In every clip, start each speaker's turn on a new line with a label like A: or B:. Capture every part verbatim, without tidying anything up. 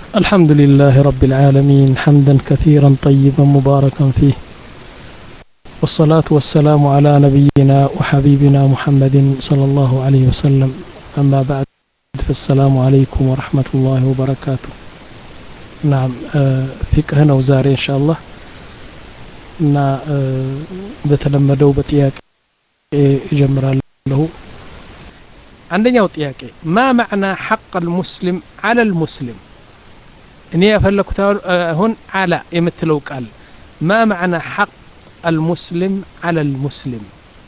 A: الحمد لله رب العالمين حمدا كثيرا طيبا مباركا فيه، والصلاة والسلام على نبينا وحبيبنا محمد صلى الله عليه وسلم. أما بعد، فالسلام عليكم ورحمة الله وبركاته. نعم، فقهنا وزاري إن شاء الله نا بتلمدوا بطياك جمر له. عندنا وطياك، ما معنى حق المسلم على المسلم؟ إني أفلك هون على يمثلوا قال ما معنى حق المسلم على المسلم؟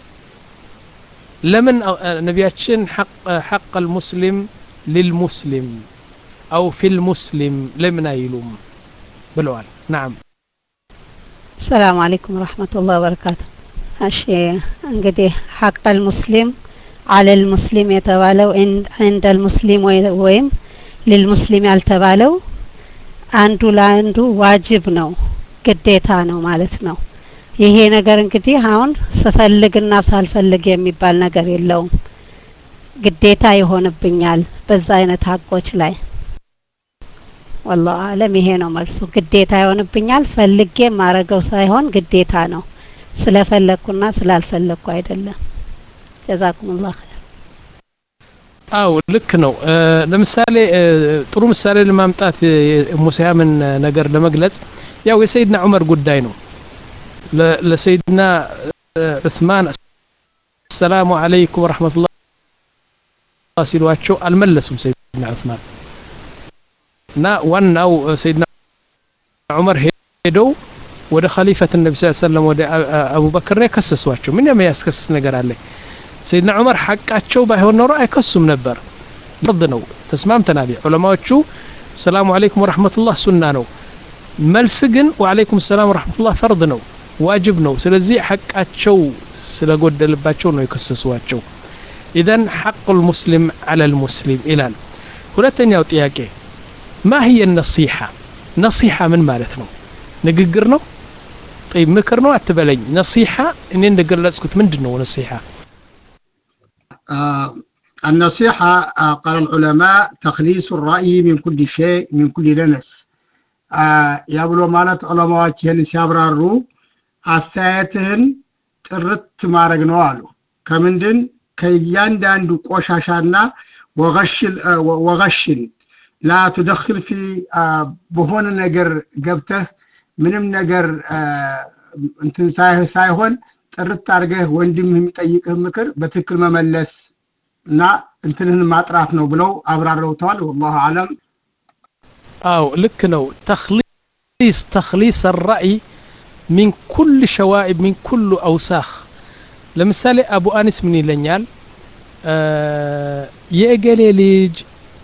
A: لمن نبياتشن حق حق المسلم للمسلم أو في المسلم لمن يلوم بلوال. نعم.
B: السلام عليكم ورحمة الله وبركاته. أشي انقدي حق المسلم على المسلم يتبالو عند المسلم ويم للمسلم ያልተባለው አንዱ ለአንዱ ዋጅብ ነው፣ ግዴታ ነው ማለት ነው። ይሄ ነገር እንግዲህ አሁን ስፈልግና ሳልፈልግ የሚባል ነገር የለውም። ግዴታ ይሆንብኛል በዛ አይነት ሀቆች ላይ። والله አለም ይሄ ነው መልሱ። ግዴታ ይሆንብኛል፣ ፈልጌ ማረገው ሳይሆን ግዴታ ነው። ስለፈለኩና ስላልፈለኩ አይደለም። ጀዛኩሙላህ ኸይር።
A: አው ልክ ነው። ለምሳሌ ጥሩ ምሳሌ ለማምጣት ሙሳያምን ነገር ለመግለጽ ያው የሰይድና ዑመር ጉዳይ ነው። ለሰይድና ዑስማን ሰላሙ አለይኩም ወራህመቱላህ ሲሏቸው አልመለሱም ሰይድና ዑስማን እና ዋናው ሰይድና ዑመር ሄደው ወደ ኸሊፈት ነብዩ ሰለላሁ ዐለይሂ ወሰለም ወደ አቡበክር ከሰሷቸው። ምን የሚያስከስስ ነገር አለ? ሰይድና ዑመር ሐቃቸው ባይሆን ኖሮ አይከሱም ነበር። ፍርድ ነው፣ ተስማምተናል። ዑለማዎቹ ሰላሙ አለይኩም ወራህመቱላህ ሱና ነው፣ መልስ ግን ወአለይኩም ሰላም ወራህመቱላህ ፈርድ ነው፣ ዋጅብ ነው። ስለዚህ ሐቃቸው ስለጎደለባቸው ነው የከሰሷቸው። ኢዘን ሐቁል ሙስሊም ዐለል ሙስሊም ይላል። ሁለተኛው ጥያቄ ما هي النصيحة؟ نصيحة من مالتنا نققر ነው? طيب ምክር ነው አትበለኝ። نصيحة እኔ እንደገለጽኩት ምንድነው نصيحة؟
C: آه النصيحة آه قال العلماء تخليص الرأي من كل شيء من كل دنس آه يابلو مالت علماء ይህን ሲያብራሩ አስተያየትህን ጥርት ማድረግ ነው አሉ። ከምንድን ከእያንዳንዱ ቆሻሻና ወغሽል ወغሽል لا تدخل في بهون ነገር ገብተህ ምንም ነገር እንትን ሳይሆን ጥርት አድርገህ ወንድምህ የሚጠይቅህ ምክር በትክክል መመለስ እና እንትንህን ማጥራት ነው ብለው አብራራውታል። والله اعلم።
A: አው ልክ ነው። تخليص تخليص الرأي من كل شوائب من كل أوساخ። ለምሳሌ አቡ አኒስ ምን ይለኛል? የእገሌ ልጅ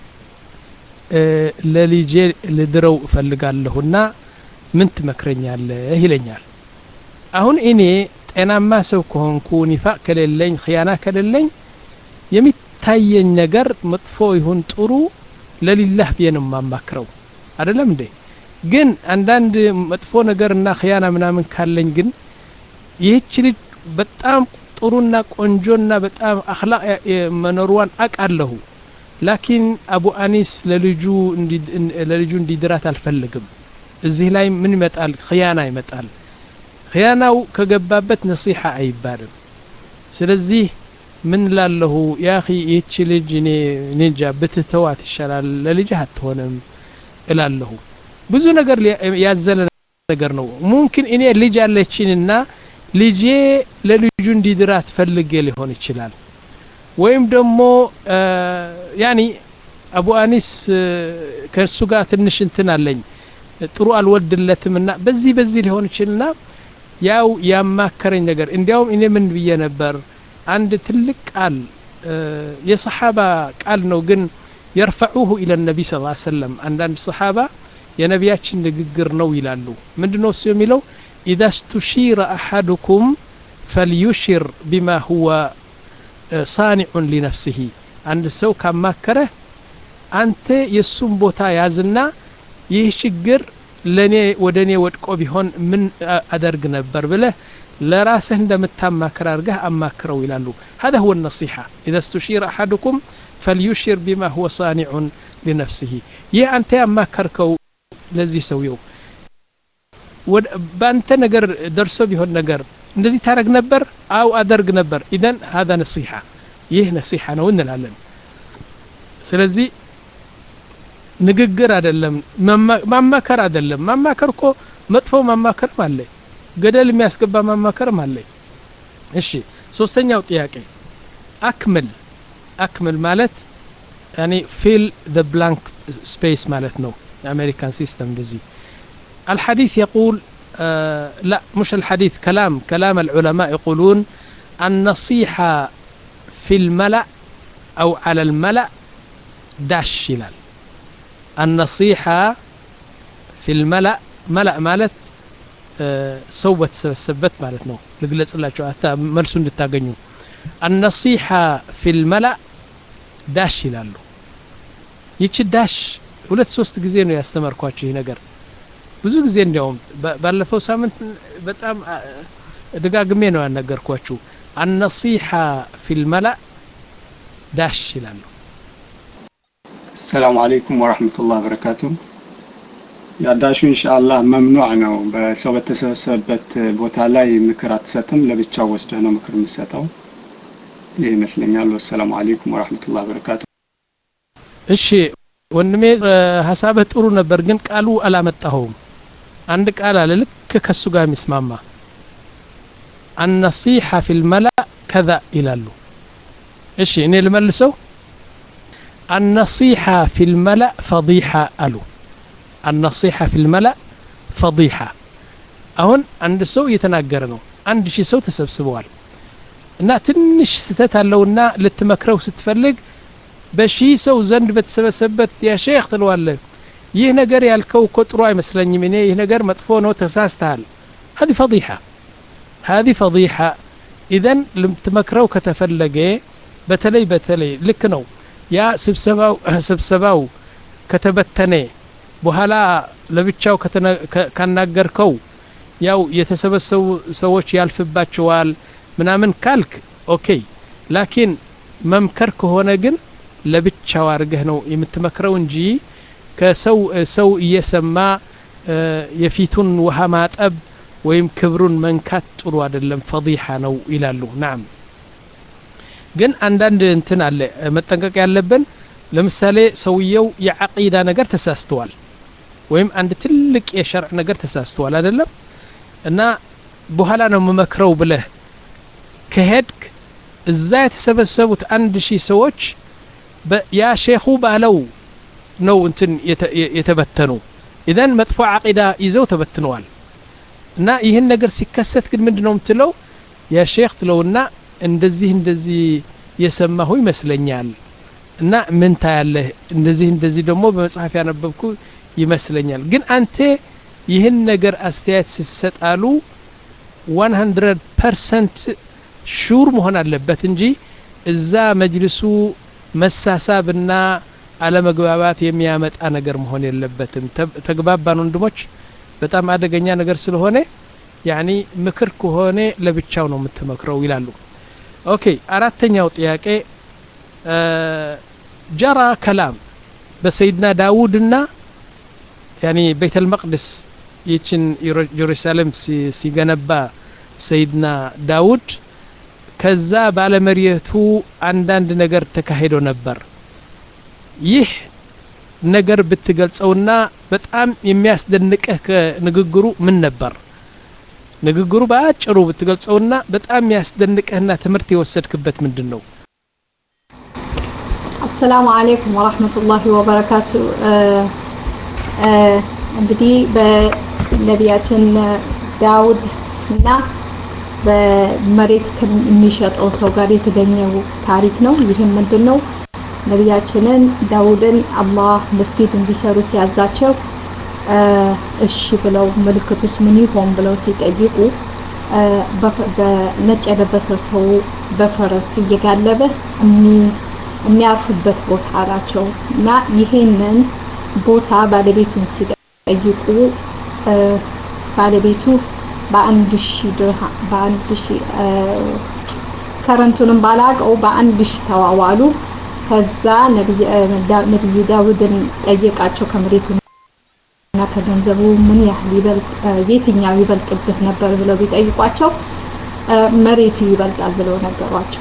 A: ለልጄ ልድረው እፈልጋለሁና ምን ትመክረኛለህ ይለኛል። አሁን እኔ ጤናማ ሰው ከሆንኩ ኒፋቅ ከሌለኝ ኺያና ከሌለኝ የሚታየኝ ነገር መጥፎ ይሁን ጥሩ ለሊላህ ቢየንም ማማክረው አይደለም እንዴ? ግን አንዳንድ መጥፎ ነገርና ኺያና ምናምን ካለኝ ግን ይህች ልጅ በጣም ጥሩና ቆንጆና በጣም አኽላቅ መኖርዋን አቃለሁ፣ ላኪን አቡ አኒስ ለልጁ ለልጁ እንዲድራት አልፈልግም። እዚህ ላይ ምን ይመጣል? ኺያና ይመጣል። ኺያናው ከገባበት ነሲሃ አይባልም። ስለዚህ ምን ላለሁ ያ اخي ይህች ልጅ እኔ እንጃ ብትተዋት ይሻላል፣ ለልጅ አትሆንም እላለሁ። ብዙ ነገር ያዘለ ነገር ነው። ሙምኪን እኔ ልጅ አለችኝና ልጄ ለልጁ እንዲድራት ፈልጌ ሊሆን ይችላል። ወይም ደግሞ ያኒ አቡ አኒስ ከሱ ጋር ትንሽ እንትን አለኝ ጥሩ አልወድለትምና በዚህ በዚህ ሊሆን ይችላልና ያው ያማከረኝ ነገር እንዲያውም እኔ ምን ብዬ ነበር? አንድ ትልቅ ቃል የሰሃባ ቃል ነው፣ ግን يرفعوه الى النبي صلى الله عليه وسلم አንዳንድ ሰሃባ የነቢያችን ንግግር ነው ይላሉ። ምንድነው እሱ የሚለው? اذا استشير احدكم فليشر بما هو صانع لنفسه። አንድ ሰው ካማከረ አንተ የሱን ቦታ ያዝና ይህ ችግር ለኔ ወደኔ ወድቆ ቢሆን ምን አደርግ ነበር ብለህ ለራስህ እንደምታማክር አድርገህ አማክረው ይላሉ። هذا هو النصيحة. إذا استشير أحدكم فليشر بما هو صانع لنفسه ይህ አንተ ያማከርከው ለዚህ ሰውየው በአንተ ነገር ደርሶ ቢሆን ነገር እንደዚህ ታረግ ነበር አው አደርግ ነበር ኢደን هذا نصيحة ይህ نصيحة ነው እንላለን ስለዚህ ንግግር አይደለም ማማከር አይደለም ማማከር እኮ መጥፎ ማማከር ማለት ገደል የሚያስገባ ማማከር ማለት እሺ ሶስተኛው ጥያቄ አክመል አክመል ማለት يعني fill the blank space ማለት ነው የአሜሪካን ሲስተም እንደዚህ الحديث يقول آه لا مش الحديث كلام كلام العلماء يقولون النصيحة في الملأ أو على الملأ داش شلال النصيحة في الملأ ملأ مالت آه سوت سبت مالتنا لقلت الله شو أتا مرسون للتاقنيو النصيحة في الملأ داش شلالو يتش داش ሁለት ሶስት ጊዜ ነው ያስተማርኳችሁ ይሄ ነገር ብዙ ጊዜ እንደውም ባለፈው ሳምንት በጣም ደጋግሜ ነው ያነገርኳችሁ النصيحة في الملأ داش ይላሉ
D: السلام عليكم ورحمة الله وبركاته ያዳሹ ኢንሻአላህ መምኑዕ ነው በሰው በተሰበሰበበት ቦታ ላይ ምክር አትሰጥም ለብቻው ወስደህ ነው ምክር የምትሰጠው ይሄ ይመስለኛል ወሰላሙ አለይኩም ወራህመቱላሂ ወበረካቱ
A: እሺ ወንድሜ ሐሳበ ጥሩ ነበር ግን ቃሉ አላመጣሁም አንድ ቃል አለ ልክ ከሱ ጋር የሚስማማ النصيحة في الملأ كذا ይላሉ እሺ እኔ ልመልሰው النصيحة في الملأ فضيحة አሉ النصيحة في الملأ فضيحة አሁን አንድ ሰው እየተናገረ ነው አንድ ሺህ ሰው ተሰብስበዋል እና ትንሽ ስተት አለውና ልትመክረው ስትፈልግ በሺ ሰው ዘንድ በተሰበሰበበት ያ ሼክ ትለዋለህ ይህ ነገር ያልከው እኮ ጥሩ አይመስለኝም እኔ ይህ ነገር መጥፎ ነው ተሳስተሃል هذه فضيحة هذه فضيحة اذا لمتمكرው ከተፈለገ በተለይ በተለይ ልክ ነው ያ ስብሰባው ስብሰባው ከተበተነ በኋላ ለብቻው ካናገርከው ያው የተሰበሰቡ ሰዎች ያልፍባቸዋል ምናምን ካልክ ኦኬ ላኪን መምከር ከሆነ ግን ለብቻው አርገህ ነው የምትመክረው እንጂ ከሰው ሰው እየሰማ የፊቱን ውሃ ማጠብ ወይም ክብሩን መንካት ጥሩ አይደለም ፈዲሃ ነው ይላሉ ናም ግን አንዳንድ እንትን አለ መጠንቀቅ ያለብን ለምሳሌ ሰውየው የዓቂዳ ነገር ተሳስተዋል ወይም አንድ ትልቅ የሸርዕ ነገር ተሳስተዋል አይደለም እና በኋላ ነው መመክረው ብለህ ከሄድክ እዛ የተሰበሰቡት አንድ ሺህ ሰዎች ያ ሼኹ ባለው ነው እንትን የተበተኑ ኢዘን መጥፎ ዓቂዳ ይዘው ተበትነዋል እና ይሄን ነገር ሲከሰት ግን ምንድነው የምትለው ያ ሼኽ ትለውና እንደዚህ እንደዚህ የሰማሁ ይመስለኛል እና ምን ታያለህ እንደዚህ እንደዚህ ደግሞ በመጽሐፍ ያነበብኩ ይመስለኛል ግን አንተ ይሄን ነገር አስተያየት ሲሰጣሉ መቶ ፐርሰንት ሹር መሆን አለበት እንጂ እዛ መጅልሱ መሳሳብና አለመግባባት የሚያመጣ ነገር መሆን የለበትም ተግባባን ወንድሞች በጣም አደገኛ ነገር ስለሆነ ያኒ ምክር ከሆነ ለብቻው ነው የምትመክረው ይላሉ ኦኬ አራተኛው ጥያቄ ጀራ ከላም በሰይድና ዳውድና ያኒ ቤተል መቅደስ ይችን ኢየሩሳሌም ሲገነባ ሰይድና ዳውድ ከዛ ባለመሪየቱ አንዳንድ ነገር ተካሂዶ ነበር ይህ ነገር ብትገልጸውና በጣም የሚያስደንቅህ ንግግሩ ምን ነበር ንግግሩ ባጭሩ ብትገልጸውና በጣም የሚያስደንቅህና ትምህርት የወሰድክበት ምንድነው
E: السلام عليكم ورحمة الله وبركاته እንግዲህ በነቢያችን ዳውድ እና በመሬት ከሚሸጠው ሰው ጋር የተገኘው ታሪክ ነው ይሄም ምንድነው ነቢያችንን ዳውድን አላህ መስጊድ እንዲሰሩ ሲያዛቸው እሺ ብለው ምልክቱስ ምን ይሆን ብለው ሲጠይቁ በነጭ የለበሰ ሰው በፈረስ እየጋለበ የሚያርፍበት ቦታ አላቸው እና ይሄንን ቦታ ባለቤቱን ሲጠይቁ ባለቤቱ በአንድ ሺህ ድርሃም በአንድ ሺህ ከረንቱንም ባላቀው በአንድ ሺህ ተዋዋሉ ከዛ ነብይ ነብዩ ዳውድን ጠየቃቸው ከመሬቱና ከገንዘቡ ምን ያህል ይበልጥ የትኛው ይበልጥብህ ነበር ብለው ቢጠይቋቸው መሬቱ ይበልጣል ብለው ነገሯቸው።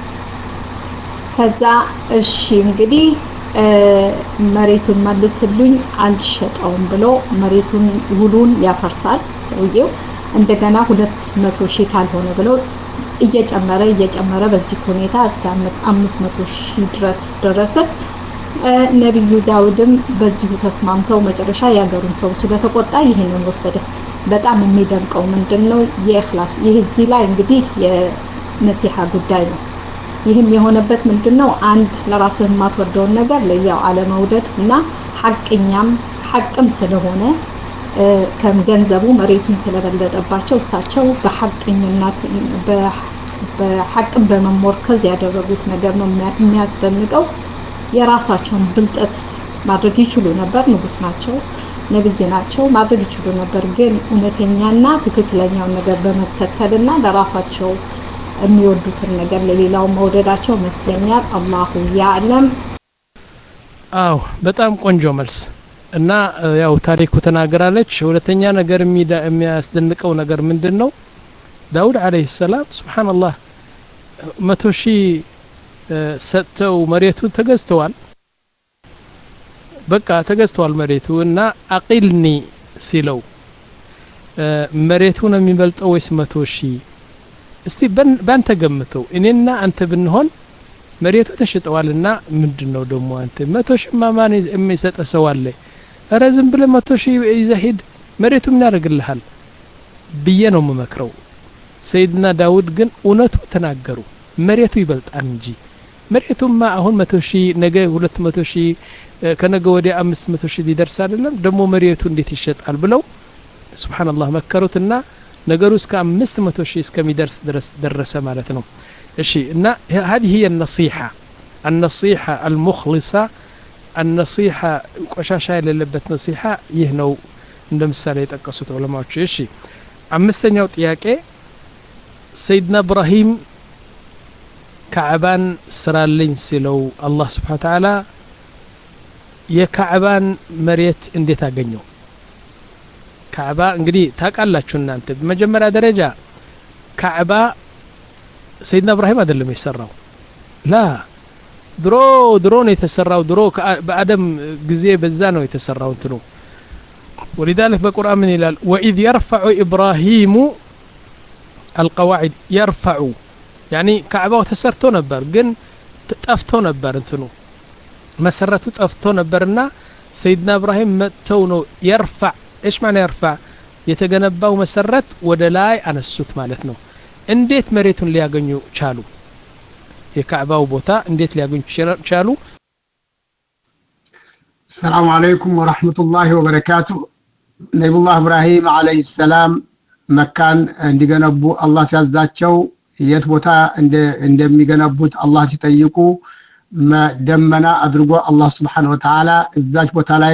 E: ከዛ እሺ እንግዲህ መሬቱን መልስልኝ አልሸጠውም ብሎ መሬቱን ውሉን ያፈርሳል ሰውየው። እንደገና ሁለት መቶ ሺህ ካልሆነ ብሎ እየጨመረ እየጨመረ በዚህ ሁኔታ እስከ አምስት መቶ ሺህ ድረስ ደረሰ። ነብዩ ዳውድም በዚሁ ተስማምተው መጨረሻ ያገሩን ሰው ስለተቆጣ ይሄንን ወሰደ። በጣም የሚደንቀው ምንድነው የእኽላስ ይሄ እዚህ ላይ እንግዲህ የነሲሃ ጉዳይ ነው። ይህም የሆነበት ምንድነው አንድ ለራስህ ማትወደውን ነገር ለያው አለመውደድ እና ሐቅኛም ሐቅም ስለሆነ ከገንዘቡ መሬቱን ስለበለጠባቸው እሳቸው በሐቅኝነት በሐቅም በመሞርከዝ ያደረጉት ነገር ነው የሚያስደንቀው። የራሳቸውን ብልጠት ማድረግ ይችሉ ነበር። ንጉስ ናቸው፣ ነብይ ናቸው፣ ማድረግ ይችሉ ነበር። ግን እውነተኛና ትክክለኛውን ነገር በመከተልና ለራሳቸው የሚወዱትን ነገር ለሌላው መውደዳቸው መስለኛል። አላሁ ያዕለም።
A: አው በጣም ቆንጆ መልስ እና ያው ታሪኩ ተናገራለች። ሁለተኛ ነገር የሚያስደንቀው ነገር ምንድነው? ዳውድ አለይሂ ሰላም ሱብሃንአላህ መቶ ሺህ ሰጥተው መሬቱ ተገዝተዋል። በቃ ተገዝተዋል መሬቱ እና አቂልኒ ሲለው መሬቱ ነው የሚበልጠው ወይስ መቶ ሺህ? እስቲ ባንተ ገምተው። እኔና አንተ ብንሆን መሬቱ ተሽጠዋልና ምንድነው ደግሞ አንተ መቶ ሺህ ማማን የሚሰጥ ሰው አለ? ኧረ ዝም ብለህ መቶ ሺህ ይዘህ ሂድ፣ መሬቱ ምን ያደርግልሃል ብዬ ነው የምመክረው። ሰይድና ዳውድ ግን እውነቱ ተናገሩ። መሬቱ ይበልጣል እንጂ መሬቱማ አሁን መቶ ሺህ ነገ ሁለት መቶ ሺህ ከነገ ወዲያ አምስት መቶ ሺህ ሊደርስ አይደለም ደግሞ መሬቱ እንዴት ይሸጣል ብለው ሱብሃንአላህ መከሩትና ነገሩ እስከ አምስት መቶ ሺህ እስከሚደርስ ድረስ ደረሰ ማለት ነው። እሺ እና هذه هي النصيحة النصيحة المخلصة النصيحة ቆሻሻ የሌለበት ነሲሃ ይህ ነው እንደ ምሳሌ የጠቀሱት ዑለማዎች። እሺ አምስተኛው ጥያቄ ሰይድና ኢብራሂም ካዕባን ስራልኝ ሲለው አላህ Subhanahu Wa Ta'ala የካዕባን መሬት እንዴት አገኘው? ካዕባ እንግዲህ ታውቃላችሁ እናንተ በመጀመሪያ ደረጃ ካዕባ ሰይድና ኢብራሂም አይደለም የሰራው ላ ድሮ ድሮ ነው የተሰራው። ድሮ በአደም ጊዜ በዛ ነው የተሰራው እንትኑ። ولذلك በቁርአን ምን ይላል? وإذ يرفع إبراهيم القواعد يرفع يعني ካዕባው ተሰርቶ ነበር ግን ጠፍቶ ነበር እንትኑ መሰረቱ ጠፍቶ ነበርና ሰይድና ኢብራሂም መጥተው ነው يرفع ايش معنى يرفع የተገነባው መሰረት ወደ ላይ አነሱት ማለት ነው። እንዴት መሬቱን ሊያገኙ ቻሉ? የካዕባው ቦታ እንዴት ሊያገኙ ቻሉ?
C: السلام عليكم ورحمة الله وبركاته. نبي الله إبراهيم عليه السلام مكان እንዲገነቡ አላህ ሲያዛቸው የት ቦታ እንደሚገነቡት አላህ ሲጠይቁ ደመና አድርጎ አላህ Subhanahu Wa Ta'ala እዛች ቦታ ላይ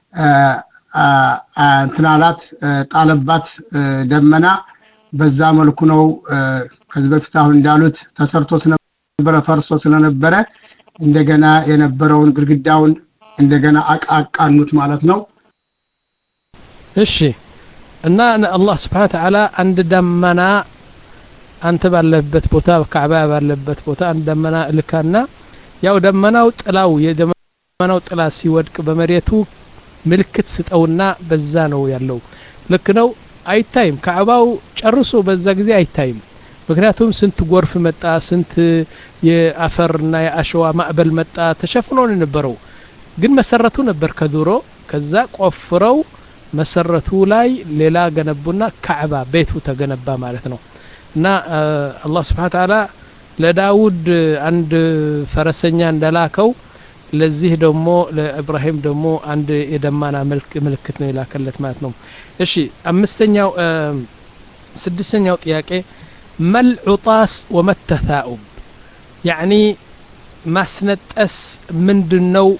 C: እንትናላት ጣለባት ደመና። በዛ መልኩ ነው ከዚህ በፊት አሁን እንዳሉት ተሰርቶ ስለነበረ ፈርሶ ስለነበረ እንደገና የነበረውን ግድግዳውን እንደገና አቃቃኑት ማለት ነው።
A: እሺ እና አላህ Subhanahu Wa Ta'ala አንድ ደመና አንተ ባለበት ቦታ ካዕባ ባለበት ቦታ አንድ ደመና ልካና ያው ደመናው ጥላው የደመናው ጥላ ሲወድቅ በመሬቱ ምልክት ስጠውና በዛ ነው ያለው። ልክ ነው አይታይም። ካዕባው ጨርሶ በዛ ጊዜ አይታይም። ምክንያቱም ስንት ጎርፍ መጣ፣ ስንት የአፈርና የአሸዋ ማዕበል መጣ፣ ተሸፍኖ ነው የነበረው። ግን መሰረቱ ነበር ከድሮ። ከዛ ቆፍረው መሰረቱ ላይ ሌላ ገነቡና ካዕባ ቤቱ ተገነባ ማለት ነው። እና አላህ Subhanahu Wa Ta'ala ለዳውድ አንድ ፈረሰኛ እንደላከው ለዚህ ደግሞ ለኢብራሂም ደግሞ አንድ የደማና መልክ ምልክት ነው የላከለት ማለት ነው። እሺ አምስተኛው ስድስተኛው ጥያቄ መል ዑጣስ ወመተታኡብ يعني ማስነጠስ ምንድነው?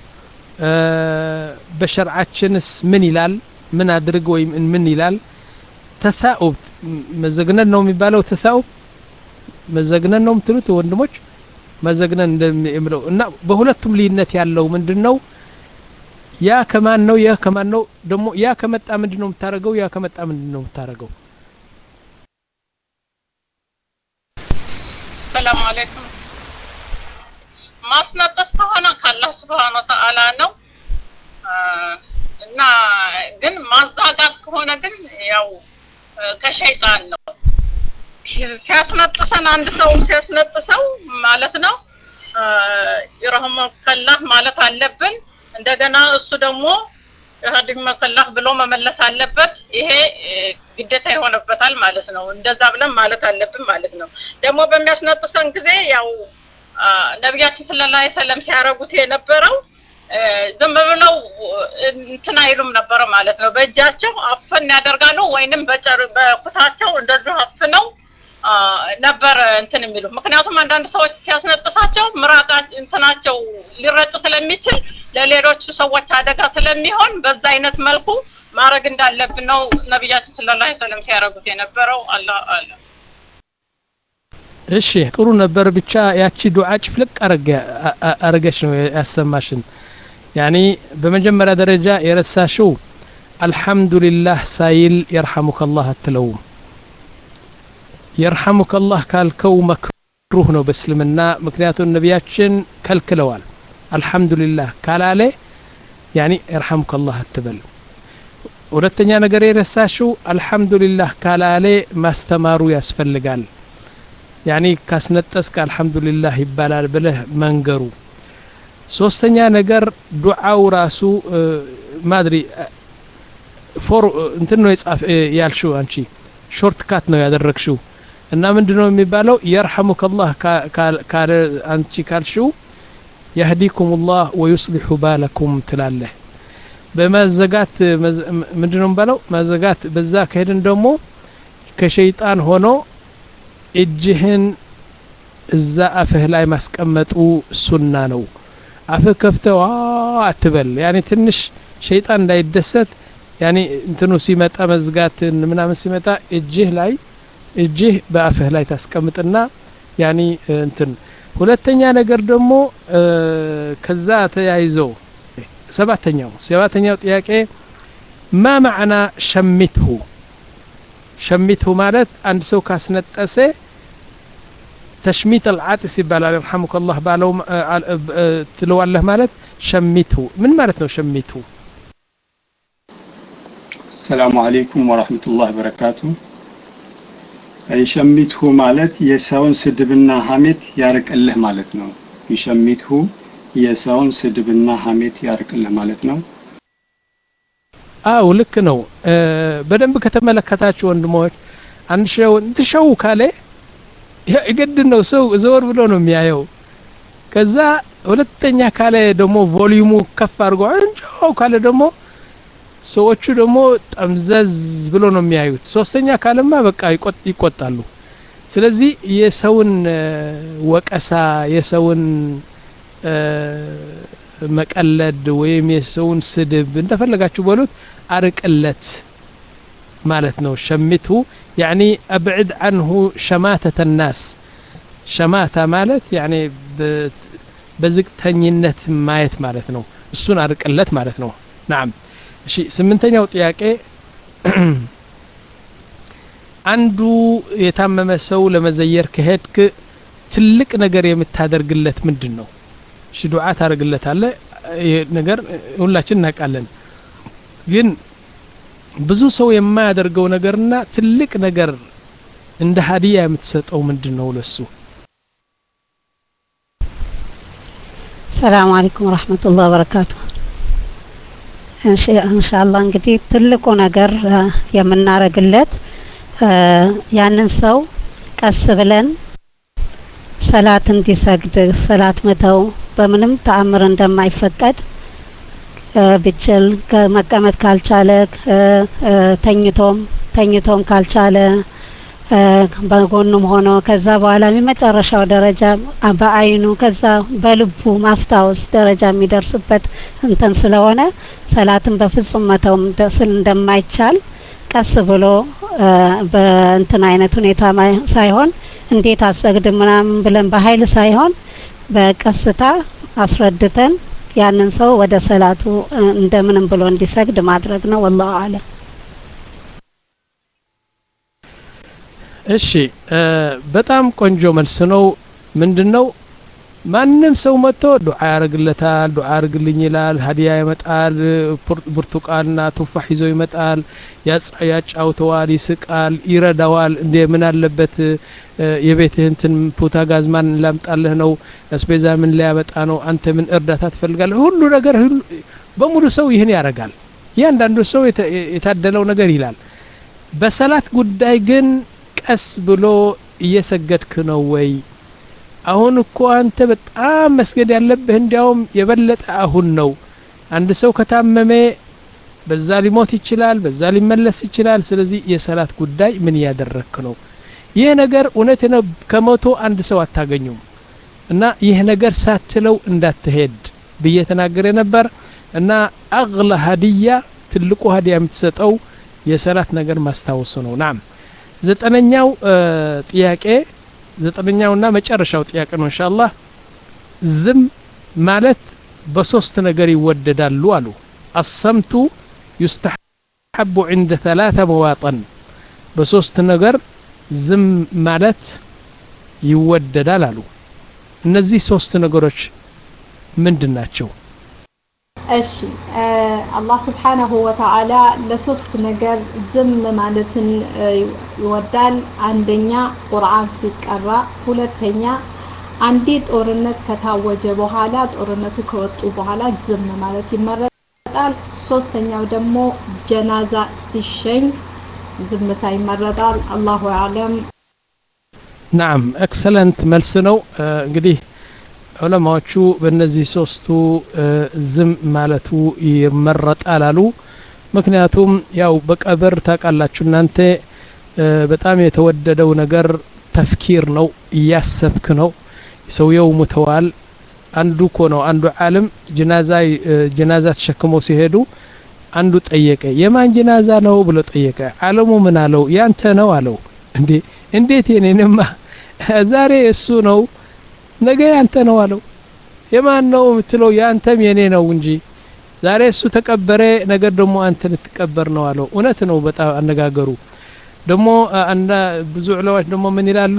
A: በሸርዓችንስ ምን ይላል? ምን አድርግ ወይ ምን ይላል? ተሳኡብ መዘግነን ነው የሚባለው። ተሳኡብ መዘግነን ነው የምትሉት ወንድሞች? ማዘግነን እንደሚለው እና በሁለቱም ልዩነት ያለው ምንድነው ያ ከማን ነው ያ ከማን ነው ደግሞ ያ ከመጣ ምንድነው የምታረገው ያ ከመጣ ምንድነው የምታረገው
F: ሰላም አለይኩም ማስነጠስ ከሆነ ከአላህ Subhanahu Wa Ta'ala ነው እና ግን ማዛጋት ከሆነ ግን ያው ከሸይጣን ነው ሲያስነጥሰን አንድ ሰው ሲያስነጥሰው ማለት ነው ይረህመከላህ ማለት አለብን እንደገና እሱ ደግሞ ይረህመከላህ ብሎ መመለስ አለበት ይሄ ግዴታ ይሆንበታል ማለት ነው እንደዛ ብለን ማለት አለብን ማለት ነው ደግሞ በሚያስነጥሰን ጊዜ ያው ነብያችን ሰለላሁ ዐለይሂ ወሰለም ሲያረጉት የነበረው ዝም ብለው እንትና ይሉም ነበር ማለት ነው በእጃቸው አፈን ያደርጋሉ ወይንም በጨር በኩታቸው እንደዚህ አፍነው ነበር እንትን የሚሉ ምክንያቱም አንዳንድ ሰዎች ሲያስነጥሳቸው ምራቃ እንትናቸው ሊረጭ ስለሚችል ለሌሎች ሰዎች አደጋ ስለሚሆን በዛ አይነት መልኩ ማረግ እንዳለብን ነው ነብያችን ሰለላሁ ዐለይሂ ወሰለም ሲያረጉት የነበረው አላህ አላህ
A: እሺ ጥሩ ነበር ብቻ ያቺ ዱዓ ጭፍልቅ አረገ አረገሽ ነው ያሰማሽን ያኒ በመጀመሪያ ደረጃ የረሳሽው አልহামዱሊላህ ሳይል ይርሐሙከላህ አትለውም ይርሐሙከላህ ካልከው መክሩህ ነው በእስልምና ምክንያቱም ነብያችን ከልክለዋል አልহামዱሊላህ ካላለ ያኒ ይርሐሙከላህ አትበል ሁለተኛ ነገር የረሳሽው አልহামዱሊላህ ካላለ ማስተማሩ ያስፈልጋል ያኒ ካስነጠስከ አልহামዱሊላህ ይባላል ብለህ መንገሩ ሶስተኛ ነገር ዱዓው ራሱ ማድሪ ፎር እንትን ነው የጻፍ ያልሽው አንቺ ሾርት ካት ነው ያደረግሽው እና ምንድነው የሚባለው ይርሐሙከላህ ካለ አንቺ ካልሽው يهديكمullah ويصلح بالكم ትላለህ በመዘጋት ምንድነው የሚባለው መዘጋት በዛ ከሄድን ደግሞ ከሸይጣን ሆኖ እጅህን እዛ አፍህ ላይ ማስቀመጡ ሱና ነው አፍህ ከፍተው አትበል ያኒ ትንሽ ሸይጣን እንዳይደሰት ያኒ እንትኑ ሲመጣ መዝጋትን ምናምን ሲመጣ እጅህ ላይ እጅህ በአፍህ ላይ ታስቀምጥና ያኒ እንትን ሁለተኛ ነገር ደግሞ ከዛ ተያይዞ ሰባተኛው ሰባተኛው ጥያቄ ما معنى شمته شمته ማለት አንድ ሰው ካስነጠሰ تشميت العاطس ይባላል يرحمك الله ባለው ትለዋለህ ማለት شمته ምን ማለት ነው شمته
D: السلام عليكم ورحمة الله وبركاته يشمته ማለት የሰውን ስድብና ሐሜት ያርቅልህ ማለት ነው يشمته የሰውን ስድብና ሐሜት ያርቅልህ ማለት ነው
A: አው ልክ ነው በደንብ ከተመለከታችሁ ወንድሞች አንድ ሸው እንትሸው ካለ ይገድ ነው ሰው ዘወር ብሎ ነው የሚያየው ከዛ ሁለተኛ ካለ ደግሞ ቮሊዩሙ ከፍ አድርጎ አንጆው ካለ ደግሞ ሰዎቹ ደግሞ ጠምዘዝ ብሎ ነው የሚያዩት ሶስተኛ ካለማ በቃ ይቆጣሉ ስለዚህ የሰውን ወቀሳ የሰውን መቀለድ ወይም የሰውን ስድብ እንደፈለጋችሁ በሉት አርቅለት ማለት ነው شمته يعني ابعد عنه شماتة الناس شماتة ማለት يعني በዝቅተኝነት ማየት ማለት ነው እሱን አርቅለት ማለት ነው نعم እሺ ስምንተኛው ጥያቄ አንዱ የታመመ ሰው ለመዘየር ከሄድክ ትልቅ ነገር የምታደርግለት ምንድነው እሺ ዱዓ ታረግለታለህ ነገር ሁላችን እናቃለን ግን ብዙ ሰው የማያደርገው ነገርና ትልቅ ነገር እንደ ሀዲያ የምትሰጠው ምንድነው ለሱ
B: ሰላም አለይኩም ወራህመቱላሂ ወበረካቱ ኢንሻአላህ እንግዲህ ትልቁ ነገር የምናረግለት ያንን ሰው ቀስ ብለን ሰላት እንዲሰግድ ሰላት መተው በምንም ተአምር እንደማይፈቀድ ብቻል መቀመጥ ካልቻለ ተኝቶም ተኝቶም ካልቻለ በጎኑም ሆኖ ከዛ በኋላ በመጨረሻው ደረጃ በአይኑ ከዛ በልቡ ማስታወስ ደረጃ የሚደርስበት እንትን ስለሆነ ሰላትን በፍጹም መተውም እንደማይቻል ቀስ ብሎ በእንትን አይነት ሁኔታ ሳይሆን እንዴት አሰግድ ምናምን ብለን በኃይል ሳይሆን በቀስታ አስረድተን ያንን ሰው ወደ ሰላቱ እንደምንም ብሎ እንዲሰግድ ማድረግ ነው። والله اعلم።
A: እሺ በጣም ቆንጆ መልስ ነው። ምንድነው ማንም ሰው መጥቶ ዱዓ ያርግለታል፣ ዱዓ አርግልኝ ይላል፣ ሀዲያ ይመጣል፣ ብርቱካንና ቱፋህ ይዞ ይመጣል፣ ያጫውተዋል፣ ይስቃል፣ ይረዳዋል። እንደ ምን አለበት የቤትህ እንትን ፖታጋዝ ማን ላምጣልህ ነው፣ አስቤዛ ምን ሊያመጣ ነው፣ አንተ ምን እርዳታ ትፈልጋለህ? ሁሉ ነገር በሙሉ ሰው ይህን ያደርጋል። ያንዳንዱ ሰው የታደለው ነገር ይላል። በሰላት ጉዳይ ግን ቀስ ብሎ እየሰገድክ ነው ወይ? አሁን እኮ አንተ በጣም መስገድ ያለብህ እንዲያውም የበለጠ አሁን ነው። አንድ ሰው ከታመመ በዛ ሊሞት ይችላል፣ በዛ ሊመለስ ይችላል። ስለዚህ የሰላት ጉዳይ ምን ያደረክ ነው? ይሄ ነገር እውነት ነው። ከመቶ አንድ ሰው አታገኙም። እና ይሄ ነገር ሳትለው እንዳትሄድ ብዬ ተናገረ ነበር። እና አግላ ሀዲያ ትልቁ ሀዲያ የምትሰጠው የሰላት ነገር ማስታወሱ ነው። ናም ዘጠነኛው ጥያቄ ዘጠነኛውና መጨረሻው ጥያቄ ነው ኢንሻአላህ። ዝም ማለት በሶስት ነገር ይወደዳሉ አሉ። الصمت يستحب عند ثلاثة مواطن በሶስት ነገር ዝም ማለት ይወደዳል አሉ። እነዚህ ሶስት ነገሮች ምንድን ናቸው?
E: እሺ አላህ Subhanahu Wa Ta'ala ለሶስት ነገር ዝም ማለትን ይወዳል። አንደኛ ቁርአን ሲቀራ፣ ሁለተኛ አንዲ ጦርነት ከታወጀ በኋላ ጦርነቱ ከወጡ በኋላ ዝም ማለት ይመረጣል። ሶስተኛው ደግሞ ጀናዛ ሲሸኝ ዝምታ ይመረጣል። አላሁ አዕለም።
A: ናም ኤክሰለንት መልስ ነው። እንግዲህ ዑለማዎቹ በእነዚህ ሶስቱ ዝም ማለቱ ይመረጣል አሉ። ምክንያቱም ያው በቀብር ታውቃላችሁ እናንተ በጣም የተወደደው ነገር ተፍኪር ነው፣ እያሰብክ ነው። ሰውየው ሙተዋል። አንዱ እኮ ነው አንዱ ዓለም ጀናዛ ጀናዛ ተሸክመው ሲሄዱ አንዱ ጠየቀ፣ የማን ጀናዛ ነው ብሎ ጠየቀ። ዓለሙ ምን አለው? ያንተ ነው አለው። እንዴ እንዴት የኔንማ ዛሬ እሱ ነው ነገ ያንተ ነው አለው። የማን ነው የምትለው? ያንተም የኔ ነው እንጂ ዛሬ እሱ ተቀበረ ነገ ደግሞ አንተ ልትቀበር ነው አለው። እውነት ነው በጣም አነጋገሩ። ደግሞ አንዳ ብዙ ዑለማዎች ደግሞ ምን ይላሉ?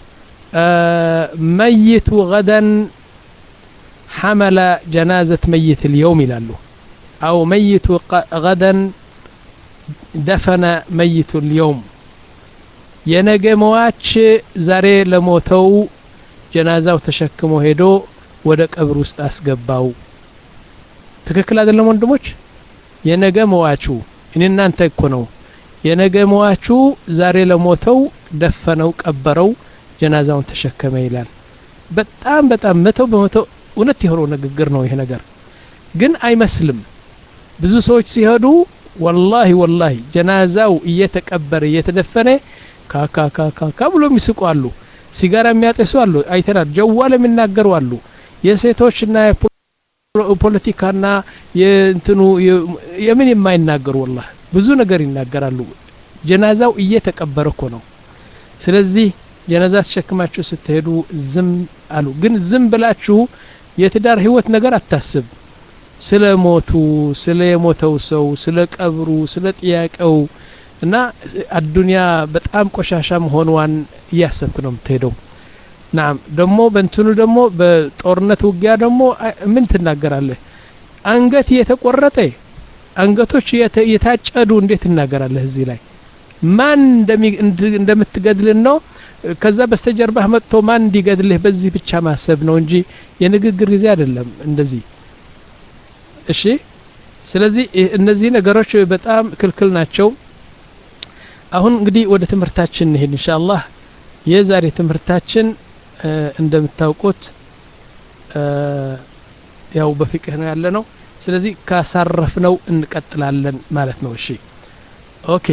A: መይቱ ገደን ሐመለ ጀናዘት መይት اليوم ይላሉ። አው መይቱ ገደን ደፈነ መይቱ اليوم የነገ ሟች ዛሬ ለሞተው ጀናዛው ተሸክሞ ሄዶ ወደ ቀብር ውስጥ አስገባው። ትክክል አይደለም ወንድሞች? የነገ ሟቹ እኔ እናንተ እኮ ነው። የነገ ሟቹ ዛሬ ለሞተው ደፈነው፣ ቀበረው፣ ጀናዛውን ተሸከመ ይላል። በጣም በጣም መቶ በመቶ እውነት የሆነው ንግግር ነው። ይሄ ነገር ግን አይመስልም። ብዙ ሰዎች ሲሄዱ ወላሂ ወላሂ ጀናዛው እየተቀበረ እየተደፈነ ካካካካ ብሎ የሚስቁ አሉ። ሲጋራ የሚያጤሱ አሉ። አይተናል። ጀዋል የሚናገሩ አሉ። የሴቶችና የፖለቲካና የእንትኑ የምን የማይናገሩ ወላሂ ብዙ ነገር ይናገራሉ። ጀናዛው እየተቀበረ እኮ ነው። ስለዚህ ጀናዛ ተሸክማችሁ ስትሄዱ ዝም አሉ። ግን ዝም ብላችሁ የትዳር ህይወት ነገር አታስብ። ስለ ሞቱ ስለ የሞተው ሰው ስለ ቀብሩ ስለ ጥያቄው እና አዱንያ በጣም ቆሻሻ መሆኗን እያሰብክ ነው የምትሄደው። ናም ደግሞ በእንትኑ ደግሞ በጦርነት ውጊያ ደግሞ ምን ትናገራለህ? አንገት የተቆረጠ አንገቶች የታጨዱ እንዴት ትናገራለህ? እዚህ ላይ ማን እንደምትገድልን ነው። ከዛ በስተጀርባህ መጥቶ ማን እንዲገድልህ በዚህ ብቻ ማሰብ ነው እንጂ የንግግር ጊዜ አይደለም እንደዚህ። እሺ ስለዚህ እነዚህ ነገሮች በጣም ክልክል ናቸው። አሁን እንግዲህ ወደ ትምህርታችን እንሄድ ኢንሻአላህ። የዛሬ ትምህርታችን እንደምታውቁት ያው በፍቅህ ነው ያለነው። ስለዚህ ካሳረፍነው እንቀጥላለን ማለት ነው። እሺ ኦኬ።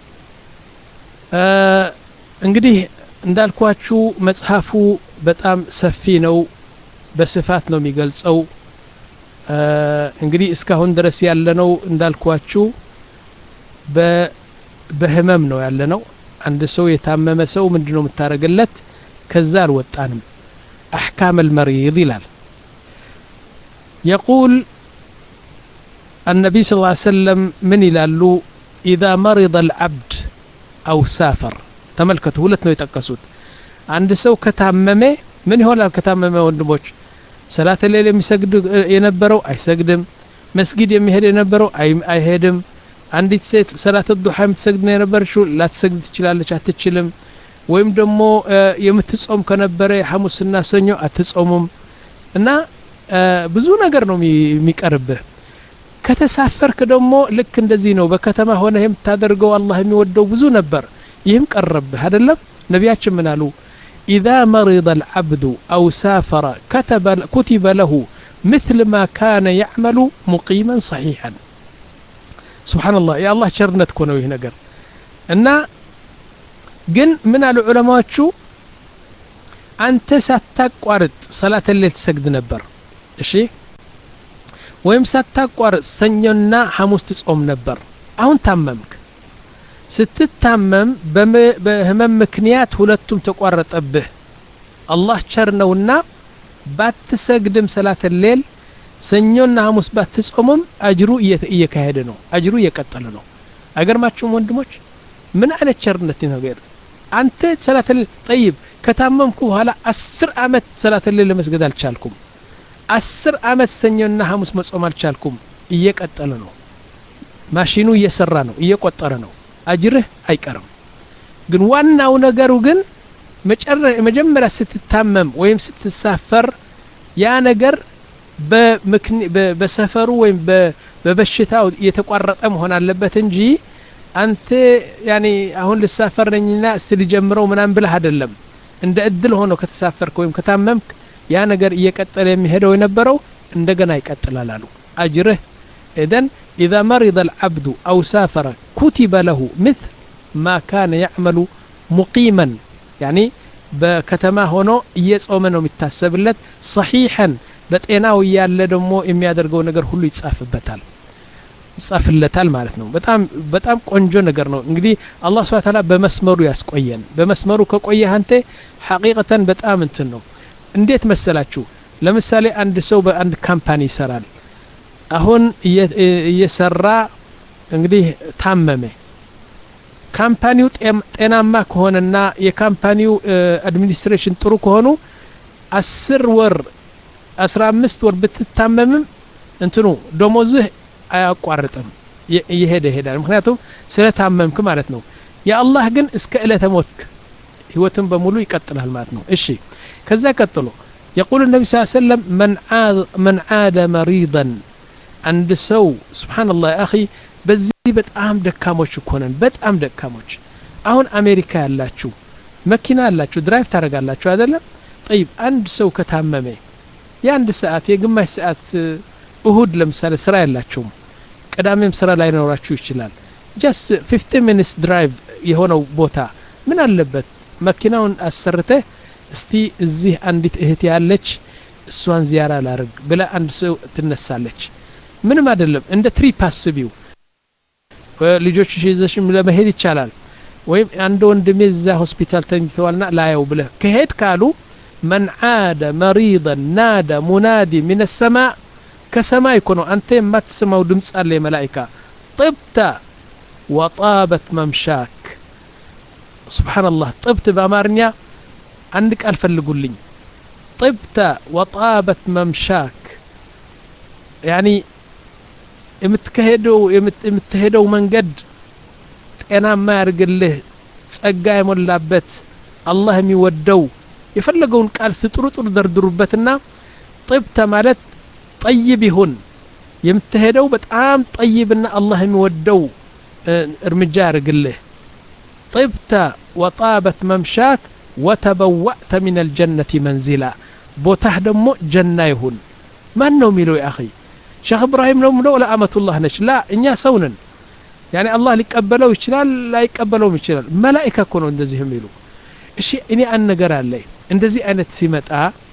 A: እንግዲህ እንዳልኳችሁ መጽሐፉ በጣም ሰፊ ነው፣ በስፋት ነው የሚገልጸው። እንግዲህ እስካሁን ድረስ ያለነው እንዳልኳችሁ በህመም ነው ያለነው። አንድ ሰው የታመመ ሰው ምንድነው የምታረግለት? ከዛ አልወጣንም። أحكام المريض ይላል يقول النبي صلى الله عليه وسلم من ይላሉ إذا مرض العبد أو سافر ተመልከቱ ሁለት ነው የተቀሱት አንድ ሰው ከታመመ ምን ይሆናል ከታመመ ወንድሞች ሰላተ ሌሊት የሚሰግድ የነበረው አይሰግድም መስጊድ የሚሄድ የነበረው አይሄድም አንዲት ሴት ሰላተ ዱሃ የምትሰግድ የነበረችው ላትሰግድ ትችላለች አትችልም ወይም ደግሞ የምትጾም ከነበረ ሐሙስና ሰኞ አትጾሙም እና ብዙ ነገር ነው የሚቀርብህ ከተሳፈርክ ደግሞ ልክ እንደዚህ ነው በከተማ ሆነ የምታደርገው አላህ የሚወደው ብዙ ነበር ይህም ቀረብህ አይደለም ነቢያችን ምን አሉ إذا مرض العبد أو سافر كتب كتب له مثل ما كان يعمل مقيما صحيحا سبحان الله يا الله شرنت كونوا هنا قر إن جن من العلماء شو أنت ستقارد صلاة الليل تسجد نبر إشي ويم ستقارد سنينا حموس تسقوم نبر أهون تممك ስትታመም በህመም ምክንያት ሁለቱም ተቋረጠብህ አላህ ቸርነውና ባትሰግድም ሰላተ ሌል ሰኞና ሐሙስ ባትጾምም አጅሩ እየካሄደ ነው አጅሩ እየቀጠለ ነው አገርማችሁም ወንድሞች ምን አይነት ቸርነት ነው ገር አንተ ሰላተ ሌል طيب ከታመምኩ በኋላ አስር አመት ሰላተ ሌል ለመስገድ አልቻልኩም አስር አመት ሰኞና ሐሙስ መጾም አልቻልኩም እየቀጠለ ነው ማሽኑ እየሰራ ነው እየቆጠረ ነው አጅርህ አይቀርም ግን ዋናው ነገሩ ግን መጀመሪያ ስትታመም ወይም ስትሳፈር ያ ነገር በሰፈሩ ወይም በበሽታው የተቋረጠ መሆን አለበት እንጂ አንተ ያኒ አሁን ልሳፈር ነኝና እስቲ ልጀምረው ምናምን ብለህ አይደለም እንደ እድል ሆኖ ከተሳፈርክ ወይም ከታመምክ ያ ነገር እየቀጠለ የሚሄደው የነበረው እንደገና ይቀጥላል አሉ አጅርህ إذن إذا مرض العبد أو سافر كتب له مثل ما كان يعمل مقيما يعني بكتما هنا يصومنو متاسبلت صحيحا بطيناو ياله دمو የሚያደርገው ነገር ሁሉ ይጻፍበታል ይጻፍለታል ማለት ነው በጣም በጣም ቆንጆ ነገር ነው እንግዲህ አላህ Subhanahu Wa Ta'ala በመስመሩ ያስቆየን በመስመሩ ከቆየህ አንተ ሐቂቀተን በጣም እንትን ነው እንዴት መሰላችሁ ለምሳሌ አንድ ሰው በአንድ ካምፓኒ ይሰራል አሁን እየሰራ እንግዲህ ታመመ ካምፓኒው ጤናማ ከሆነና የካምፓኒው አድሚኒስትሬሽን ጥሩ ከሆኑ አስር ወር አስራ አምስት ወር ብትታመምም እንትኑ ደሞዝህ አያቋርጥም ይሄደ ይሄዳል ምክንያቱም ስለታመምክ ማለት ነው የአላህ ግን እስከ ዕለተ ሞትክ ህይወትን በሙሉ ይቀጥላል ማለት ነው እሺ ከዛ ቀጥሎ يقول النبي صلى الله عليه وسلم من عاد من عاد مريضا عند سو سبحان الله يا اخي በዚህ በጣም ደካሞች ኮነን በጣም ደካሞች አሁን አሜሪካ ያላችሁ መኪና ያላችሁ ድራይቭ ታረጋላችሁ አይደለም طيب አንድ ሰው ከታመመ የአንድ ሰዓት የግማሽ ሰዓት እሁድ ለምሳሌ ስራ ያላችሁ ቀዳሜም ስራ ላይ ኖራችሁ ይችላል just fifteen minutes drive የሆነው ቦታ ምን አለበት መኪናውን አሰርተ እስቲ እዚህ አንዲት እህት ያለች እሷን ዚያራ ላርግ ብላ አንድ ሰው ትነሳለች ምንም አይደለም እንደ ትሪፕ አስቢው ልጆች ይዘሽም ለመሄድ ይቻላል ወይም አንድ ወንድሜ እዛ ሆስፒታል ተኝተዋልና ላየው ብለ ከሄድ ካሉ من عاد مريضا نادى منادي من السماء كسماء يكونوا أنت ما تسمعوا دمس على ملائكة طبت وطابت ممشاك سبحان الله طبت بأمارنيا عندك ألف اللي قول لي طبت وطابت ممشاك يعني يمتكهدوا يمتهدوا من قد أنا ما أرجل له سأجاي ملابت الله يودو يفلقون قال ستروط دردربتنا طيبت مالت طيب يهون يمتهدوا بتعام طيبنا الله يودو ارمجار قله طيبت وطابت ممشاك وتبوأت من الجنة منزلا بوته دمو جنة يهون ما انه ميلو يا اخي شيخ ابراهيم لو ملو ولا امة الله نش لا انيا سونن يعني الله يقبلوا يشلال لا يقبلوا يشلال ملائكه كونوا እንደዚህ የሚሉ እሺ እኔ አንድ ነገር አለኝ እንደዚህ አይነት ሲመጣ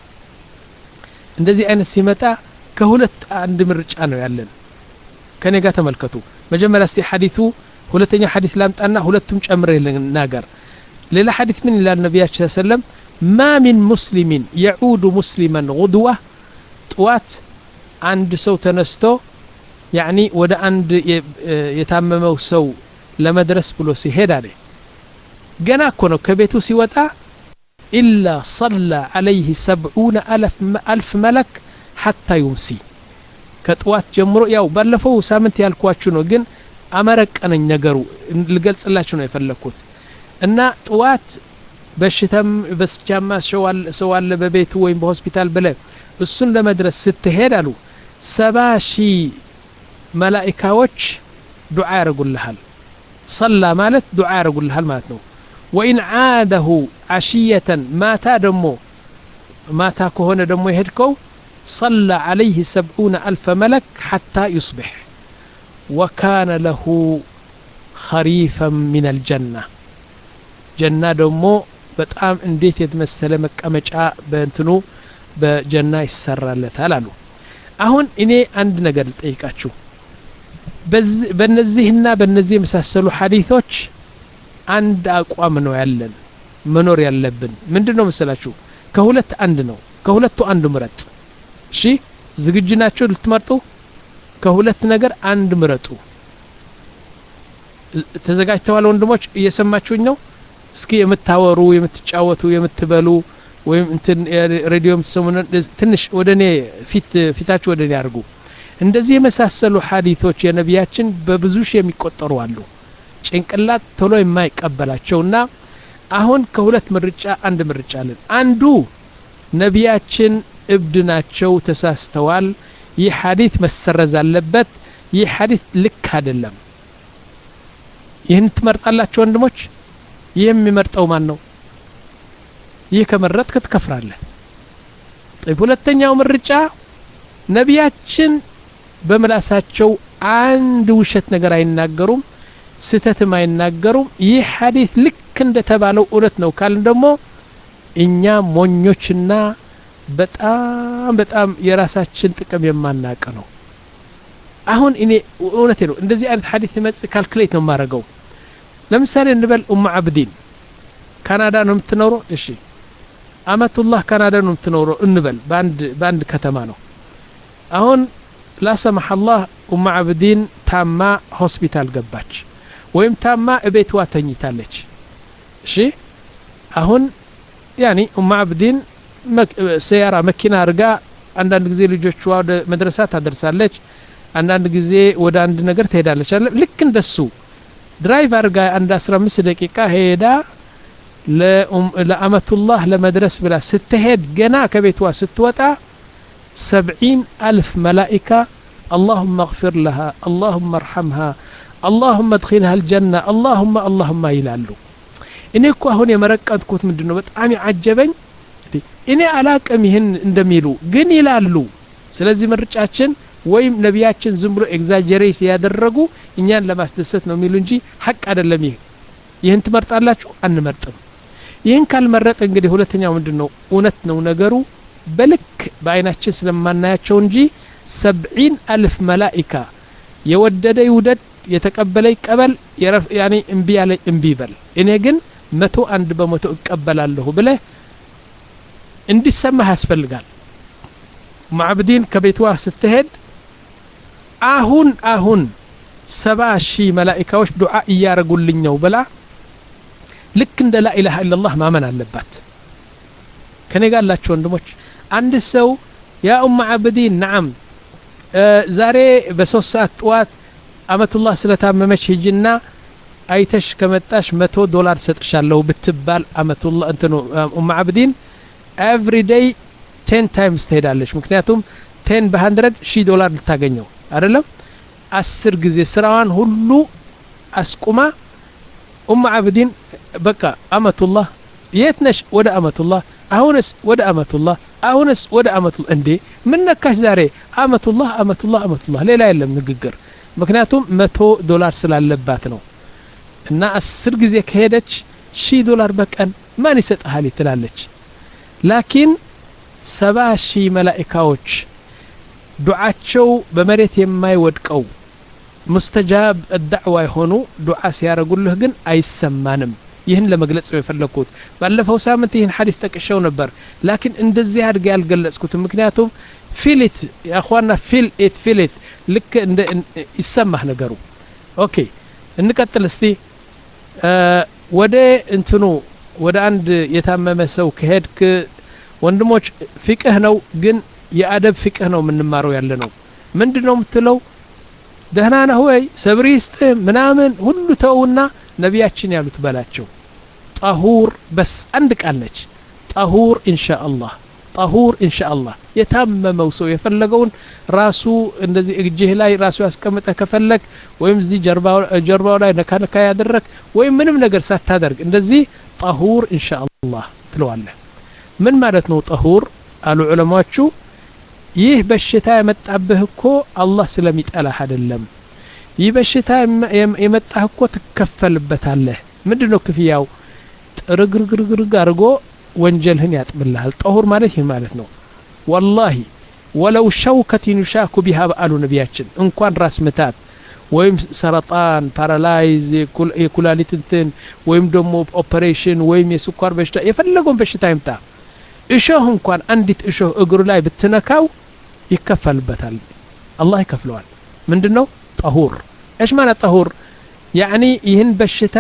A: እንደዚህ አይነት ሲመጣ ከሁለት አንድ ምርጫ ነው ያለን ከኔ ጋር ተመልከቱ መጀመሪያ እስቲ ሐዲሱ ሁለተኛ ሐዲስ ላምጣና ሁለቱም ጨምረን ነገር ሌላ ሐዲስ ምን ይላል ነብያችን ሰለላሁ ዐለይሂ ወሰለም ما من مسلم يعود مسلما غدوة طوات عند سو تنستو يعني ودا عند يتاممو سو لمدرس بلو سيهد عليه جنا كونو كبيتو سيوتا إلا صلى عليه سبعون ألف, ألف ملك حتى يمسي كطوات جمرو ياو بلفو سامنت يالكواتشو نو جن أمرك أنا نجرو لقلت الله شنو يفلكوت إن طوات بشتم بس جامع شوال سوال ببيت وين بهوسبيتال بلا السن لمدرس ست هيرالو سباشي ملائكة دعاء يقول لها صلى مالت دعاء يقول لها ماتنو وإن عاده عشية ما تادمو ما تاكو هنا دمو يهدكو صلى عليه سبعون ألف ملك حتى يصبح وكان له خريفا من الجنة جنة دمو بتقام انديت يتمثل مكامجا بنتنو بجنة يسرى لتالالو አሁን እኔ አንድ ነገር ልጠይቃችሁ በእነዚህና በእነዚህ መሳሰሉ ሐዲሶች አንድ አቋም ነው ያለን መኖር ያለብን ምንድነው መሰላችሁ ከሁለት አንድ ነው ከሁለቱ አንድ ምረጥ እሺ ዝግጁ ናችሁ ልትመርጡ ከሁለት ነገር አንድ ምረጡ ተዘጋጅተዋል ወንድሞች እየሰማችሁኝ ነው እስኪ የምታወሩ የምትጫወቱ የምትበሉ ወይም እንትን ሬዲዮም ተሰሙን ትንሽ ወደኔ ፊት ፊታችሁ ወደኔ አርጉ እንደዚህ የመሳሰሉ ሐዲሶች የነቢያችን በብዙ ሺህ የሚቆጠሩ አሉ ጭንቅላት ቶሎ የማይቀበላቸውና አሁን ከሁለት ምርጫ አንድ ምርጫ አለን አንዱ ነቢያችን እብድ ናቸው ተሳስተዋል ይህ ሐዲስ መሰረዝ አለበት ይህ ሐዲስ ልክ አይደለም ይህን ትመርጣላችሁ ወንድሞች ይህ የሚመርጠው ማን ነው ይህ ከመረጥክ ትከፍራለህ طيب ሁለተኛው ምርጫ ነቢያችን በመላሳቸው አንድ ውሸት ነገር አይናገሩም ስተትም አይናገሩም ይህ ሐዲስ ልክ እንደተባለው እውነት ነው ካልን ደግሞ እኛ ሞኞችና በጣም በጣም የራሳችን ጥቅም የማናቀ ነው አሁን እኔ እውነቴ ነው እንደዚህ አይነት ሐዲስ መጽ ካልኩሌት ነው ማረገው ለምሳሌ እንበል ኡም አብዲን ካናዳ ነው የምትኖረው እሺ አመቱላህ ካናዳ ነው የምትኖረው እንበል ባንድ ባንድ ከተማ ነው አሁን لا سمح الله ኡም አብዲን ታማ ሆስፒታል ገባች ወይም ታማ እቤቷ ተኝታለች እሺ አሁን يعني ኡም አብዲን ሰያራ መኪና አርጋ አንዳንድ ጊዜ ልጆቿ ወደ መድረሳ ታደርሳለች አንዳንድ ጊዜ ወደ አንድ ነገር ትሄዳለች አይደል ልክ እንደሱ ድራይቭ አርጋ አንድ አስራ አምስት ደቂቃ ሄዳ ለአመቱላህ ለመድረስ ብላ ስትሄድ ገና ከቤቷ ስትወጣ سبعين ألف ملائكة اللهم اغفر لها اللهم ارحمها اللهم ادخلها الجنة اللهم اللهم يلالو إني كو هون يمرقتكوت مندنو በጣም ያጀበኝ እኔ አላቀም ይሄን እንደሚሉ ግን ይላሉ ስለዚህ ምርጫችን ወይም ነቢያችን ዝም ብሎ ኤግዛጀሬት ያደረጉ እኛን ለማስደሰት ነው የሚሉ እንጂ ሐቅ አይደለም ይሄ ይሄን ትመርጣላችሁ አንመርጥም ይሄን ካልመረጥ እንግዲህ ሁለተኛው ምንድነው እውነት ነው ነገሩ በልክ በአይናችን ስለማናያቸው እንጂ سبعين ألف ملائكة يودد يودد يتقبل يقبل يعني انبي على انبي بل إنه جن متو عند بمتو يقبل الله بله اندي السما هاسفلقال معبدين كبيتوا ستهد አሁን አሁን ሰባ ሺህ መላእክቶች ዱዓ እያረጉልኝ ነው ብላ ልክ እንደ ላ ኢላሃ ኢላላህ ማመን አለባት ከኔ ጋር ያላችሁ ወንድሞች አንድ ሰው ያ ኡም አብዲን ነዓም ዛሬ በሶስት ሰዓት ጠዋት አመቱላህ ስለታመመች ሂጅና አይተሽ ከመጣሽ መቶ ዶላር ሰጥሻለሁ ብትባል አመቱላህ እንትኑ ኡም አብዲን every day ten times ትሄዳለች ምክንያቱም ten በ100 ሺህ ዶላር ልታገኘው አይደለም አስር ጊዜ ስራዋን ሁሉ አስቁማ ኡም አብዲን በቃ አመቱላህ የትነሽ ወደ አመቱላህ አሁንስ ወደ አመቱላህ አሁንስ ወደ አመቱላህ እንዴ ምን ነካሽ ዛሬ አመቱላህ አመቱላህ አመቱላህ ሌላ የለም ንግግር ምክንያቱም መቶ ዶላር ስላለባት ነው እና አስር ጊዜ ከሄደች ሺህ ዶላር በቀን ማን ይሰጣል ትላለች ላኪን ሰባ ሺህ መላእክቶች ዱዓቸው በመሬት የማይወድቀው مستجاب الدعوة يهونو دعاء سيارقوله جن أي سمانم ይህን ለመግለጽ የፈለኩት ባለፈው ሳምንት ይህን ሐዲስ ተቀሸው ነበር ላኪን እንደዚህ አድርጌ ያልገለጽኩት ምክንያቱም ፊሊት ያخوانا ፊል ኢት ፊሊት ልክ እንደ ይሰማህ ነገሩ ኦኬ እንቀጥል እስቲ ወደ እንትኑ ወደ አንድ የታመመ ሰው ከሄድክ ወንድሞች ፍቅህ ነው ግን የአደብ ፍቅህ ነው የምንማረው ያለ ነው ምንድነው የምትለው ደህና ነህ ወይ ሰብሪስት ምናምን ሁሉ ተውና ነቢያችን ያሉት በላቸው طهور بس አንድ ቃል ነች طهور ኢንሻአላህ طهور ኢንሻአላህ የታመመው ሰው የፈለገውን ራሱ እንደዚህ እጅህ ላይ ራሱ ያስቀምጠ ከፈለክ ወይም እዚህ ጀርባው ጀርባው ላይ ነካነካ ያደረክ ወይም ምንም ነገር ሳታደርግ እንደዚህ طهور ኢንሻአላህ ትለዋለህ ምን ማለት ነው طهور አሉ ዑለማዎቹ ይህ በሽታ የመጣብህ እኮ አላህ ስለሚጠላህ አይደለም ይህ በሽታ የመጣህ እኮ ትከፈልበታለህ ምንድነው ክፍያው ጥርግርግርግርግ አድርጎ ወንጀልህን ያጥብልሃል طهور ማለት ይህ ማለት ነው والله ولو شوكة يشاك بها በአሉ ነቢያችን እንኳን ራስ ምታት ወይም ሰረጣን ፓራላይዝ የኩላሊት እንትን ወይም ደግሞ ኦፕሬሽን ወይም የስኳር በሽታ የፈለገውን በሽታ ይምጣ እሾህ እንኳን አንዲት እሾህ እግሩ ላይ ብትነካው ይከፈልበታል አላህ ይከፍለዋል ምንድነው طهور ايش معنى طهور يعني ይህን በሽታ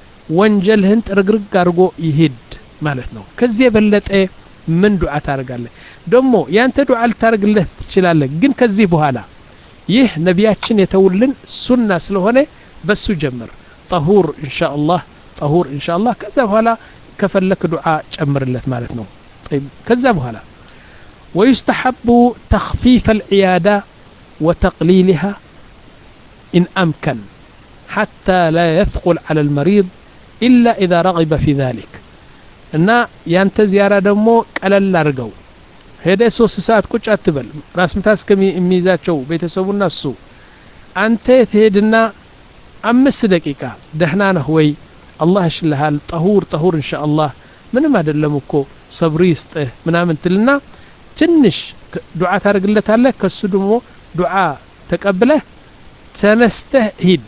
A: ወንጀልህን ጥርግርግ አድርጎ ይሄድ ማለት ነው ከዚህ የበለጠ ምን ዱዓ ታደርጋለህ ደሞ ያንተ ዱዓ ልታደርግለት ትችላለህ ግን ከዚህ በኋላ ይህ ነቢያችን የተውልን ሱና ስለሆነ በሱ ጀምር طهور ان شاء الله طهور ان شاء الله ከዛ በኋላ ከፈለክ ዱዓ ጨምርለት ማለት ነው طيب كذا بهلا ويستحب تخفيف العيادة وتقليلها إن أمكن حتى لا يثقل على المريض إلا إذا رغب في ذلك إن ينت زيارة دمو قلل لارغو هيدا سوس ساعات كوش أتبل راس متاس كمي ميزات شو بيتسوو الناس أنت تهدنا أمس دقيقة دهنانا هوي الله يشلها طهور طهور إن شاء الله من ما دلمكو ሰብሪስጥ ምናምን ትልና ትንሽ ዱዓ ታርግለታለህ ከሱ ደግሞ ዱዓ ተቀብለህ ተነስተህ ሂድ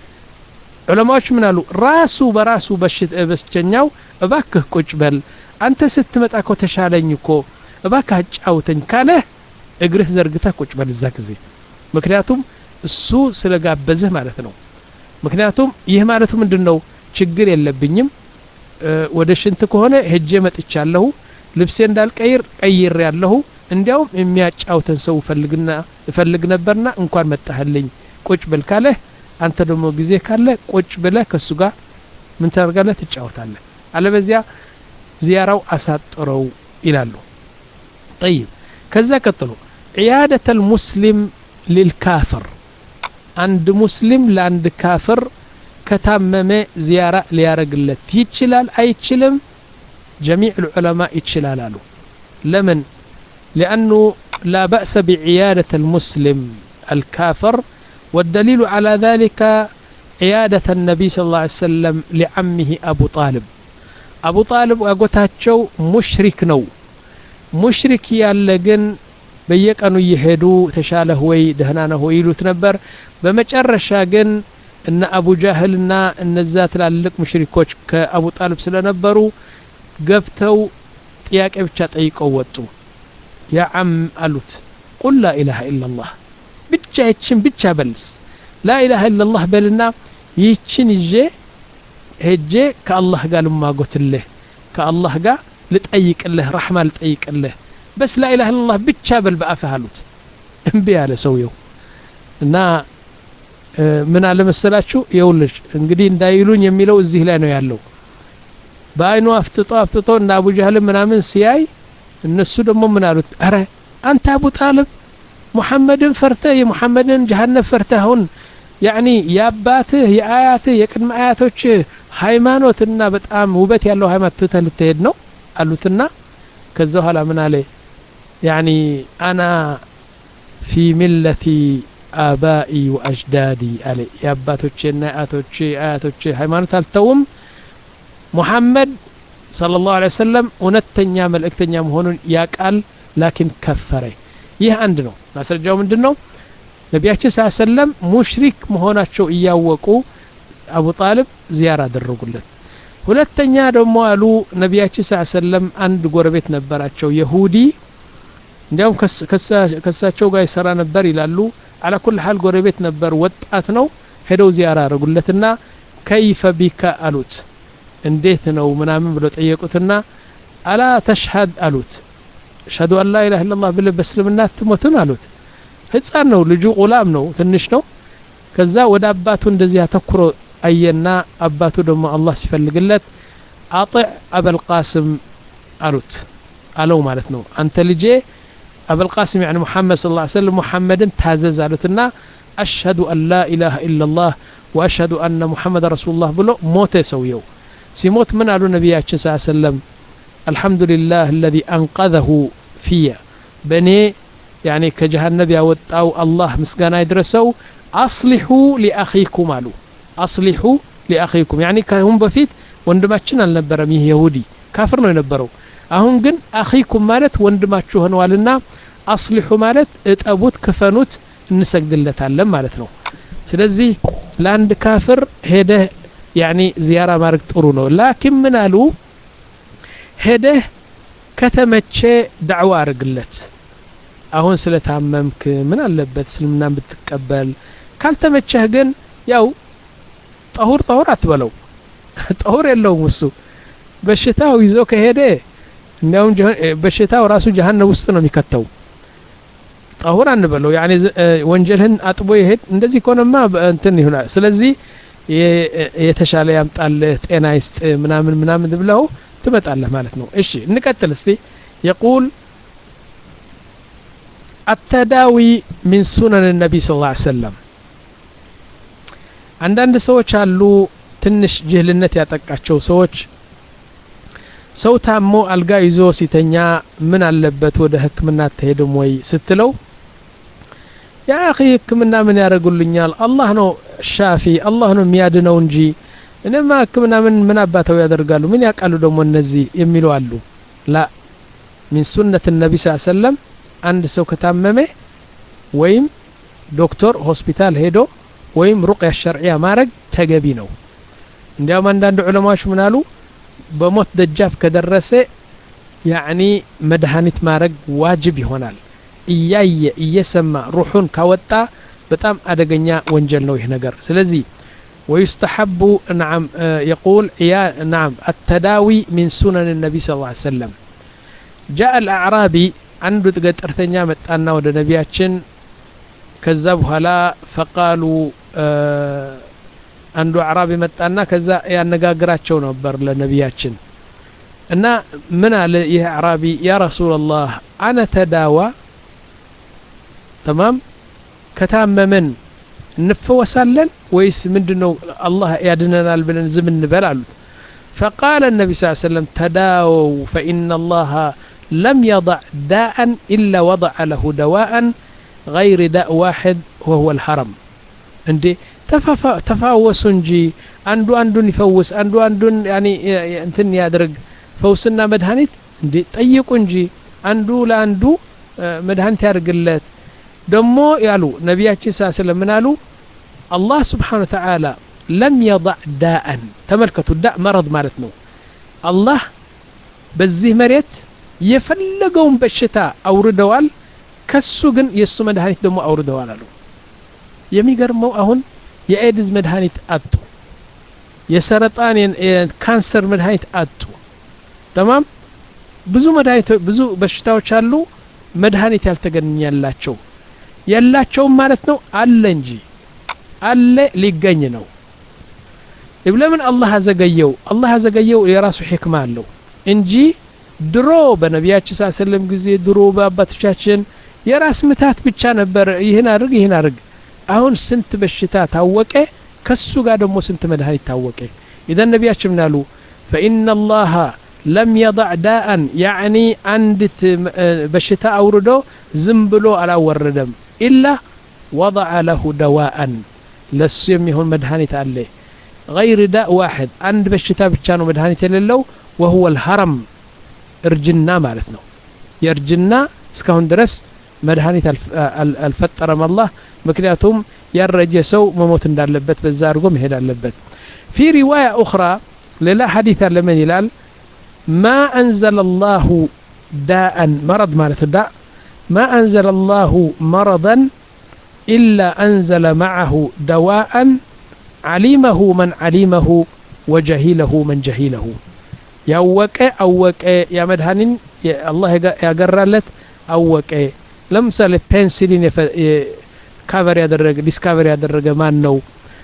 A: ዑለማዎች ምን አሉ ራሱ በራሱ በሽተኛው እባክህ ቁጭ በል አንተ ስትመጣ እኮ ተሻለኝ እኮ እባክህ አጫውተኝ ካለ እግርህ ዘርግተህ ቁጭ በል እዛ ጊዜ ምክንያቱም እሱ ስለጋበዝህ ማለት ነው ምክንያቱም ይህ ማለት ምንድነው ችግር የለብኝም ወደ ሽንት ከሆነ ሄጄ መጥቻለሁ ልብሴ እንዳልቀይር ቀይር ያለሁ እንዲያውም የሚያጫውተን ሰው ፈልግና ፈልግ ነበርና እንኳን መጣህልኝ ቁጭ በል ካለ አንተ ደግሞ ጊዜ ካለ ቁጭ ብለህ ከሱ ጋር ምን ታደርጋለህ ትጫወታለህ አለበዚያ ዚያራው አሳጥረው ይላሉ طيب ከዛ ቀጥሎ عيادة المسلم للكافر عند مسلم لعند كافر كتمم زيارة ليارجلت يتشلال أي تشلم جميع العلماء يتشلالالو لمن لأنه لا بأس بعيادة المسلم الكافر والدليل على ذلك عيادة النبي صلى الله عليه وسلم لعمه أبو طالب أبو طالب أقوتاتشو مشرك نو مشرك يالجن بيكانو يهدو تشاله وي دهنانه ويلو تنبر بمجرشا جن ان ابو جهلنا النزات لالق مشركوች ከአቡ ጣልብ ስለነበሩ ገብተው ጥያቄ ብቻ ጠይቀው ወጡ ያ አም አሉት ቁል ላ ኢላሃ ኢላላህ ብቻ ይችን ብቻ በልስ ላ ኢላሃ ኢላላህ በልና ይችን ይዤ ሄጄ ከአላህ ጋር ልማጎትልህ ከአላህ ጋር ልጠይቅልህ ረህማ ልጠይቅልህ በስ ላ ኢላሃ ኢላላህ ብቻ በል በአፍህ አሉት እምቢ ያለ ሰውየው እና ምን አለ መሰላችሁ ይኸውልሽ እንግዲህ እንዳይሉኝ የሚለው እዚህ ላይ ነው ያለው በአይኑ አፍጥጦ አፍጥጦ እና አቡ ጀህል ምናምን ሲያይ እነሱ ደግሞ ምን አሉት አረ አንተ አቡ ጣልብ ሙሐመድን ፈርተህ የሙሐመድን ጀሃነም ፈርተህ አሁን ያኒ ያባትህ የአያትህ የቅድመ አያቶች ሃይማኖትና በጣም ውበት ያለው ሃይማኖት ትተህ ልትሄድ ነው አሉትና ከዛ ኋላ ምን አለ ያኒ አና في ملتي آبائي وأجدادي علي يا باتوچنا آتوچي آتوچي ሃይማኖት አልተውም محمد صلى الله عليه وسلم እውነተኛ መልእክተኛ መሆኑን ያቃል ላኪን ከፈረ ይህ አንድ ነው ማስረጃው ምንድነው ነቢያችን ሰለላሁ ዐለይሂ ወሰለም ሙሽሪክ መሆናቸው እያወቁ አቡ ጣልብ ዚያራ አደረጉለት ሁለተኛ ደግሞ አሉ ነቢያችን ሰለላሁ ዐለይሂ ወሰለም አንድ ጎረቤት ነበራቸው ይሁዲ እንዲያውም ከሳቸው ጋር ይሰራ ነበር ይላሉ አላ ኩል ሐል ጎረቤት ነበር ወጣት ነው ሄደው ዚያራ አረጉለትና ከይፈ ቢካ አሉት እንዴት ነው ምናምን ብሎ ጠየቁትና አላ ተሽሃድ አሉት ሸዱ አን ላ ኢላሃ ኢላላህ ብለ በእስልምና ትሞትን አሉት ህፃን ነው ልጁ ቁላም ነው ትንሽ ነው ከዛ ወደ አባቱ እንደዚህ አተኩሮ አየና አባቱ ደግሞ አላህ ሲፈልግለት አጢዕ አበል ቃስም አሉት አለው ማለት ነው አንተ ልጄ አበል ቃስም يعني محمد صلى الله عليه وسلم محمدን ታዘዝ አሉትና أشهد أن لا إله إلا الله وأشهد أن محمد رسول الله ብሎ ሞተ ሰውየው ሲሞት ምን አሉ ነብያችን ሰለላሁ ዐለይሂ ወሰለም الحمد لله الذي أنقذه فيا بني يعني كجهنم ያወጣው አላህ ምስጋና ይድረሰው أصلحوا لأخيكم አሉ أصلحوا لأخيكم يعني ከሁን በፊት ወንድማችን አልነበረም ይሄ ይሁዲ ካፍር ነው የነበረው አሁን ግን أخيكم ማለት ወንድማችሁ ሆነዋልና أصلحوا ማለት እጠቡት ክፈኑት እንሰግድለታለን ማለት ነው ስለዚህ ለአንድ ካፍር ሄደ يعني زيارة ማድረግ ጥሩ ነው ላኪን ምን አሉ ሄደ ከተመቸ ዳዕዋ አርግለት አሁን ስለታመምክ ምን አለበት እስልምናን ብትቀበል ካልተመቸህ ግን ያው ጠሁር ጠሁር አትበለው ጠሁር የለውም እሱ በሽታው ይዞ ከሄደ እንደውም በሽታው ራሱ ጀሃነም ውስጥ ነው የሚከተው ጠሁር አንበለው يعني ወንጀልህን አጥቦ ይሄድ እንደዚህ ከሆነማ እንትን ይሆናል ስለዚህ የተሻለ ያምጣልህ ጤና ይስጥ ምናምን ምናምን ብለው ትመጣለህ ማለት ነው እሺ እንቀጥል እስቲ يقول التداوي من سنن النبي صلى الله عليه وسلم አንዳንድ ሰዎች አሉ ትንሽ ጅህልነት ያጠቃቸው ሰዎች ሰው ታሞ አልጋ ይዞ ሲተኛ ምን አለበት ወደ ህክምና ተሄድም ወይ ስትለው ያ አኺ ህክምና ምን ያደርጉልኛል አላህ ነው ሻፊ አላህ ነው የሚያድነው እንጂ እነማ ህክምና ምን ምን አባተው ያደርጋሉ ምን ያቃሉ ደግሞ እነዚህ የሚሉ አሉ ላ من سنة النبي صلى الله عليه وسلم አንድ ሰው ከታመመ ወይም ዶክተር ሆስፒታል ሄዶ ወይም ሩቅያ ሸርዒያ ማድረግ ተገቢ ነው እንዲያውም አንዳንድ ዑለማዎች ምን አሉ በሞት ደጃፍ ከደረሰ يعني መድኃኒት ማድረግ ዋጅብ ይሆናል እያየ እየሰማ ሩሑን ካወጣ በጣም አደገኛ ወንጀል ነው ይሄ ነገር ስለዚህ ويستحب نعم يقول يا نعم التداوي من سنن النبي صلى الله عليه وسلم جاء الأعرابي አንዱ ጥገጠርተኛ መጣና ወደ ነቢያችን ከዛ በኋላ فقالوا አንዱ አዕራቢ መጣና ከዛ ያነጋግራቸው ነበር ለነቢያችን እና ምን አለ ይሄ አዕራቢ ያ ረሱላህ انا تداوى تمام ከታመመን እንፈወሳለን ወይስ ምንድነው አላህ ያድነናል ብለን ዝም እንበል አሉት فقال النبي صلى الله عليه وسلم تداووا فإن الله لم يضع داء إلا وضع له دواء غير داء واحد وهو الحرم عندي تفاوسوا እንጂ አንዱ አንዱን ይፈውስ አንዱ አንዱን يعني እንትን ያድርግ ፈውስና መድኃኒት እንዴ ጠይቁ እንጂ አንዱ ለአንዱ መድኃኒት ያርግለት ደሞ ያሉ ነቢያችን ሰለላሁ ዐለይሂ አሉ አላህ Subhanahu Wa Ta'ala لم يضع داء ተመልከቱ ዳእ መረድ ማለት ነው አላህ በዚህ መሬት የፈለገውን በሽታ አውርደዋል ከሱ ግን የሱ መድኃኒት ደሞ አውርደዋል አሉ የሚገርመው አሁን የኤድስ መድኃኒት አጡ የሰረጣን የካንሰር መድኃኒት አጡ تمام ብዙ መድኃኒት ብዙ በሽታዎች አሉ መድኃኒት ያልተገኘላቸው ያላቸው ማለት ነው አለ እንጂ አለ ሊገኝ ነው ለምን አላህ አዘገየው አላህ አዘገየው የራሱ ህክማ አለው እንጂ ድሮ በነቢያችን ሰለላሁ ዐለይሂ ወሰለም ጊዜ ድሮ በአባቶቻችን የራስ ምታት ብቻ ነበር ይሄን አድርግ ይሄን አድርግ አሁን ስንት በሽታ ታወቀ ከሱ ጋር ደግሞ ስንት መድኃኒት ታወቀ اذا ነቢያችን ምናሉ فإن الله لم يضع داء يعني عندت بشتا أوردو زنبلو على وردم إلا وضع له دواء لسيم يهون مدهاني عليه غير داء واحد عند بشتا بتشانو مدهاني للو وهو الهرم ارجنا مالتنا يرجنا اسكهون درس مدهاني الفترة من الله مكنياتهم يرجي سو مموت اندالبت بزارقوم هيدا اللبت في رواية أخرى ሌላ ሐዲስ አለ ምን ይላል ما أنزل الله داء مرض ማለት ዳ ما أنزل الله مرضا إلا أنزل معه دواء علمه من علمه وجهله من جهله ያወቀ አወቀ ያ መድኃኒን አላህ ያገራለት አወቀ ለምሳሌ ፔንሲሊን ካቨር ያደረገ ዲስካቨሪ ያደረገ ማን ነው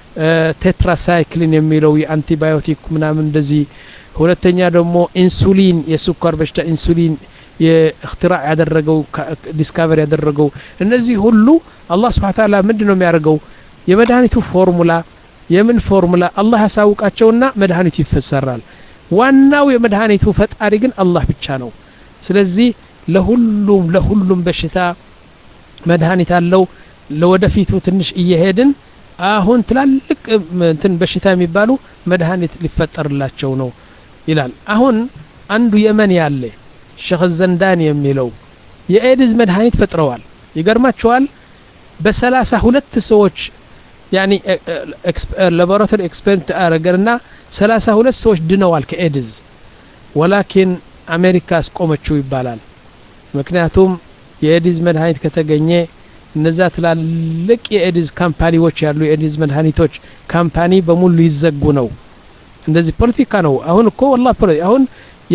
A: ቴትራሳይክሊን የሚለው የአንቲባዮቲክ ምናምን እንደዚህ ሁለተኛ ደግሞ ኢንሱሊን የስኳር በሽታ ኢንሱሊን የእክትራዕ ያደረገው ዲስካቨሪ ያደረገው እነዚህ ሁሉ አላህ Subhanahu Ta'ala ምንድነው የሚያደርገው የመድኃኒቱ ፎርሙላ የምን ፎርሙላ አላህ ያሳውቃቸውና መድኃኒቱ ይፈሰራል ዋናው የመድኃኒቱ ፈጣሪ ግን አላህ ብቻ ነው ስለዚህ ለሁሉም ለሁሉም በሽታ መድኃኒት አለው ለወደፊቱ ትንሽ እየሄድን አሁን ትላልቅ እንትን በሽታ የሚባሉ መድኃኒት ሊፈጠርላቸው ነው ይላል አሁን አንዱ የመን ያለ ሸኽ ዘንዳን የሚለው የኤድዝ መድኃኒት ፈጥረዋል ይገርማቸዋል በሰላሳ ሁለት ሰዎች يعني laboratory experiment አረገና ሰላሳ ሁለት ሰዎች ድነዋል ከኤድዝ ولكن አሜሪካ አስቆመችው ይባላል ምክንያቱም የኤድዝ መድኃኒት ከተገኘ እነዛ ትላልቅ የኤድዝ ካምፓኒዎች ያሉ የኤድዝ መድኃኒቶች ካምፓኒ በሙሉ ይዘጉ ነው እንደዚህ ፖለቲካ ነው አሁን እኮ والله አሁን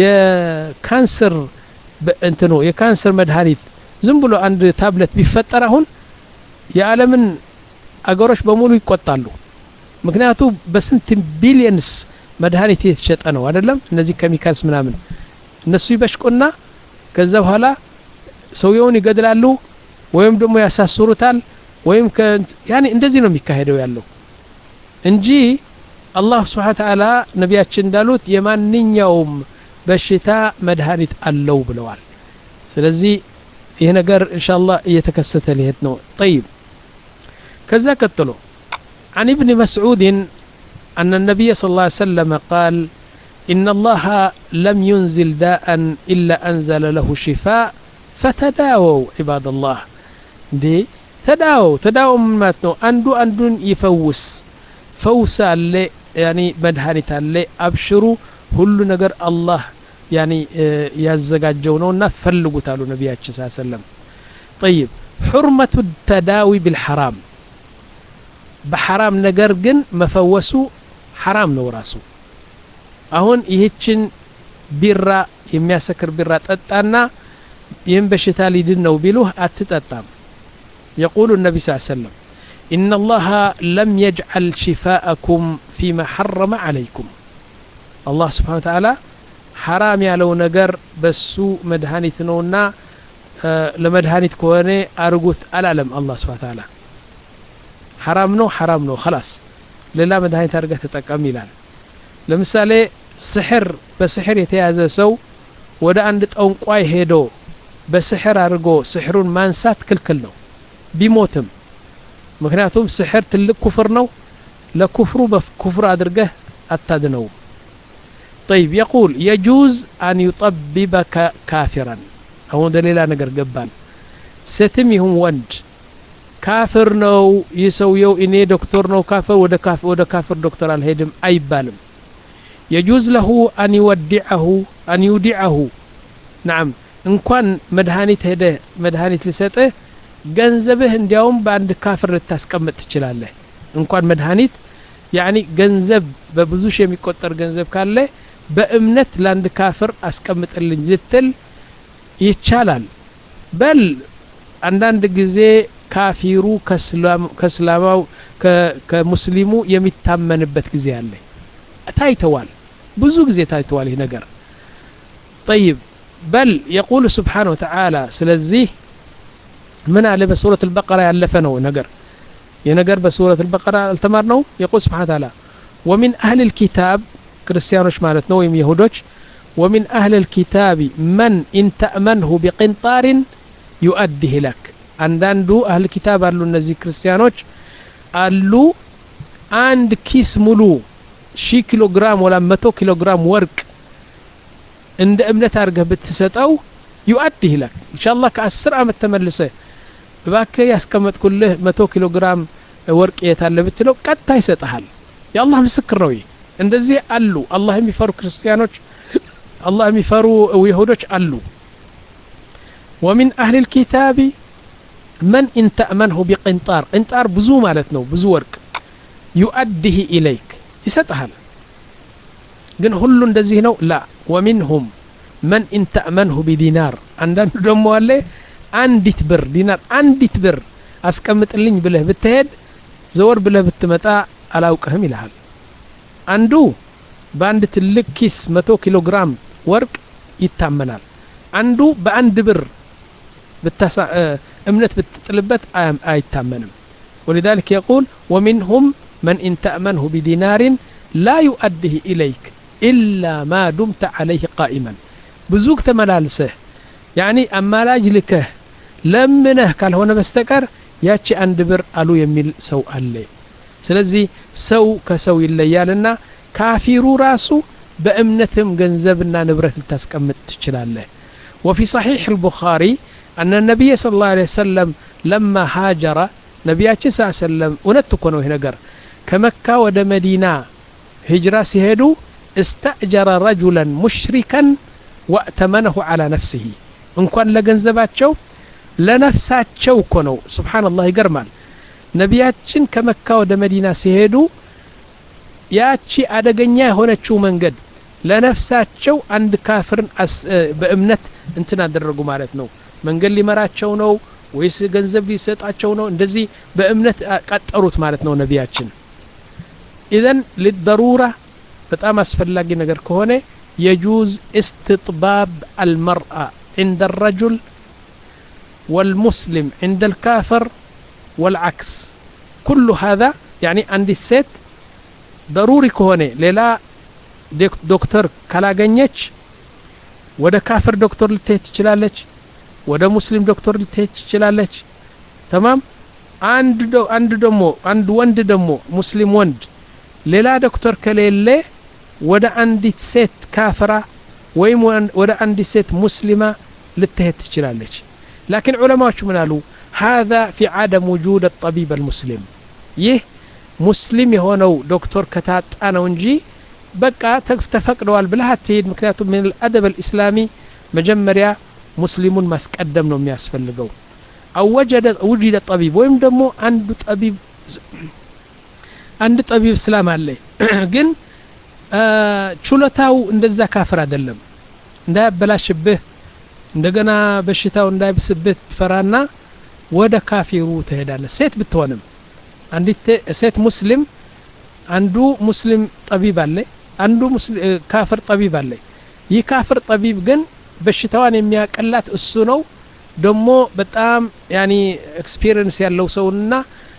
A: የካንሰር እንትኑ የካንሰር መድኃኒት ዝም ብሎ አንድ ታብሌት ቢፈጠር አሁን የዓለምን አገሮች በሙሉ ይቆጣሉ ምክንያቱም በስንት ቢሊየንስ መድኃኒት የተሸጠ ነው አይደለም እነዚህ ኬሚካልስ ምናምን እነሱ ይበሽቁና ከዛ በኋላ ሰውየውን ይገድላሉ ወይም ደግሞ ያሳስሩታል ወይም ያኒ እንደዚህ ነው የሚካሄደው ያለው እንጂ አላህ Subhanahu Wa Ta'ala ነቢያችን እንዳሉት የማንኛውም በሽታ መድኃኒት አለው ብለዋል ስለዚህ ይሄ ነገር ኢንሻአላህ እየተከሰተ ሊሄድ ነው طيب كذا كتلو عن ابن مسعود أن النبي صلى الله عليه وسلم قال إن الله لم ينزل داء إلا أنزل له شفاء فتداووا عباد الله دي تداووا تداووا من ماتنو أندو أندون يفوس فوس اللي يعني مدهانة اللي أبشروا هلو نقر الله يعني يزقات جونونا فلقوا تالو نبيات صلى الله عليه وسلم طيب حرمة التداوي بالحرام بحرام ነገር ግን መፈወሱ حرام ነው ራሱ አሁን ይህችን ቢራ የሚያሰክር ቢራ ጠጣና ይህን በሽታ ሊድን ነው ቢሉህ አትጠጣም يقول النبي صلى الله عليه وسلم إن الله لم يجعل شفاءكم فيما حرم عليكم الله سبحانه وتعالى حرام ያለው ነገር በሱ መድኃኒት ነውና ለመድኃኒት ከሆነ አርጉት አላለም الله سبحانه وتعالى حرام ነው حرام ነው خلاص ሌላ መድኃኒት አድርገህ ተጠቀም ይላል ለምሳሌ ስሕር በስሕር የተያዘ ሰው ወደ አንድ ጠንቋይ ሄዶ በስሕር አድርጎ ስሕሩን ማንሳት ክልክል ነው ቢሞትም ምክንያቱም ስሕር ትልቅ ኩፍር ነው ለኩፍሩ በኩፍር አድርገህ አታድነው طيب يقول يجوز أن يطببك كافرا أو دليل ነገር ገባን ሴትም ይሁን ወንድ ካፍር ነው ይሰውየው እኔ ዶክተር ነው ካፍር ወደ ካፍር ወደ ካፍር ዶክተር አልሄድም አይባልም يجوز له أن يودعه أن يودعه نعم እንኳን መድኃኒት ሄደ መድኃኒት ሊሰጥህ ገንዘብህ እንዲያውም በአንድ ካፍር ልታስቀምጥ ትችላለህ እንኳን መድኃኒት يعني ገንዘብ በብዙ ሺህ የሚቆጠር ገንዘብ ካለ በእምነት ለአንድ ካፍር አስቀምጥልኝ ልትል ይቻላል በል አንዳንድ ጊዜ ካፊሩ ከስላም ከስላማው ከሙስሊሙ የሚታመንበት ጊዜ አለ ታይተዋል ብዙ ጊዜ ታይተዋል ይሄ ነገር طيب بل يقول سبحانه وتعالى ስለዚህ ምን አለ በሱረት البقرة ያለፈ ነው ነገር የነገር በሱረት البقرة አልተማርነው يقول سبحانه وتعالى ومن أهل الكتاب ክርስቲያኖች ማለት ነው ወይም ይሁዶች ومن أهل الكتاب من إن تأمنه بقنطار يؤديه لك አንዳንዱ አህል ኪታብ አሉ እነዚህ ክርስቲያኖች አሉ አንድ ኪስ ሙሉ ሺህ ኪሎ ግራም ወላ መቶ ኪሎ ግራም ወርቅ እንደ እምነት አድርገህ ብትሰጠው يؤديه لك إن شاء الله ከአስር አመት ተመልሰ እባክህ ያስቀመጥኩልህ መቶ ኪሎ ግራም ወርቅ የታለ ብትለው ቀጥታ ይሰጣል ያላህ ምስክር ነው እንደዚህ አሉ አላህ የሚፈሩ ክርስቲያኖች አላህ የሚፈሩ ይሁዶች አሉ ومن أهل الكتاب من إن تأمنه بقنطار قنطار ብዙ ማለት ነው ብዙ ወርቅ يؤديه إليك ይሰጣል ግን ሁሉ እንደዚህ ነው لا ومنهم من إن تأمنه بدينار አንዳንዱ ደግሞ አለ አንዲት ብር ዲናር አንዲት ብር አስቀምጥልኝ ብለህ ብትሄድ ዘወር ብለህ ብትመጣ አላውቅህም ይልሃል አንዱ በአንድ ትልቅ ኪስ መቶ ኪሎ ግራም ወርቅ ይታመናል አንዱ በአንድ ብር بتسا امنت بتطلبت ايتامنم ولذلك يقول ومنهم من ان تأمنه بدينار لا يؤديه اليك الا ما دمت عليه قائما بزوك تملالسه يعني اما لاجلكه لمنه قال هنا بستقر ያቺ አንድ ብር አሉ የሚል ሰው አለ ስለዚህ ሰው ከሰው ይለያልና ካፊሩ ራሱ በእምነትም ገንዘብና ንብረት ልታስቀምጥ ትችላለህ وفي صحيح البخاري أن النبي صلى الله عليه وسلم لما هاجر نبياتي صلى الله عليه وسلم ونتكونه هنا كمكة ود مدينة هجرة سيهدو استأجر رجلا مشركا وأتمنه على نفسه إن كان لجنزباتشو لنفساتشو كنو سبحان الله يقرمال نبياتشن كمكة ود مدينة سيهدو ياتشي أدقنيا هنا تشو منقد لنفساتشو عند كافر بأمنت انتنا درقو مالتنو መንገድ ሊመራቸው ነው ወይስ ገንዘብ ሊሰጣቸው ነው እንደዚህ በእምነት ቀጠሩት ማለት ነው ነቢያችን اذا للضروره በጣም አስፈላጊ ነገር ከሆነ يجوز استطباب المرأة عند الرجل والمسلم عند الكافر والعكس كل هذا يعني عند الست ضروري كونه ሌላ ዶክተር ካላገኘች ወደ ካፍር ዶክተር ልትሄድ ትችላለች ወደ ሙስሊም ዶክተር ልትሄድ ትችላለች تمام አንድ አንድ ደሞ አንድ ወንድ ደሞ ሙስሊም ወንድ ሌላ ዶክተር ከሌለ ወደ አንዲት ሴት ካፍራ ወይም ወደ አንዲት ሴት ሙስሊማ ልትሄድ ትችላለች لكن ዑለማዎች ምን አሉ هذا في عدم وجود الطبيب المسلم ይህ ሙስሊም የሆነው ዶክተር ከታጣ ነው እንጂ በቃ ተፈቅደዋል ብለህ አትሄድ ምክንያቱም من الادب الاسلامي መጀመሪያ ሙስሊሙን ማስቀደም ነው የሚያስፈልገው او وجد وجد طبيب ወይም ደግሞ አንዱ ጠቢብ አንድ ጠቢብ እስላም አለ ግን ቹለታው እንደዛ ካፍር አይደለም እንዳያበላሽብህ እንደገና በሽታው እንዳይብስብህ ፈራና ወደ ካፊሩ ትሄዳለህ ሴት ብትሆንም አንዲት ሴት ሙስሊም አንዱ ሙስሊም ጠቢብ አለ አንዱ ሙስሊም ካፍር ጠቢብ አለ ይህ ካፍር ጠቢብ ግን በሽታዋን የሚያቀላት እሱ ነው ደሞ በጣም ያኒ ኤክስፒሪየንስ ያለው ሰውና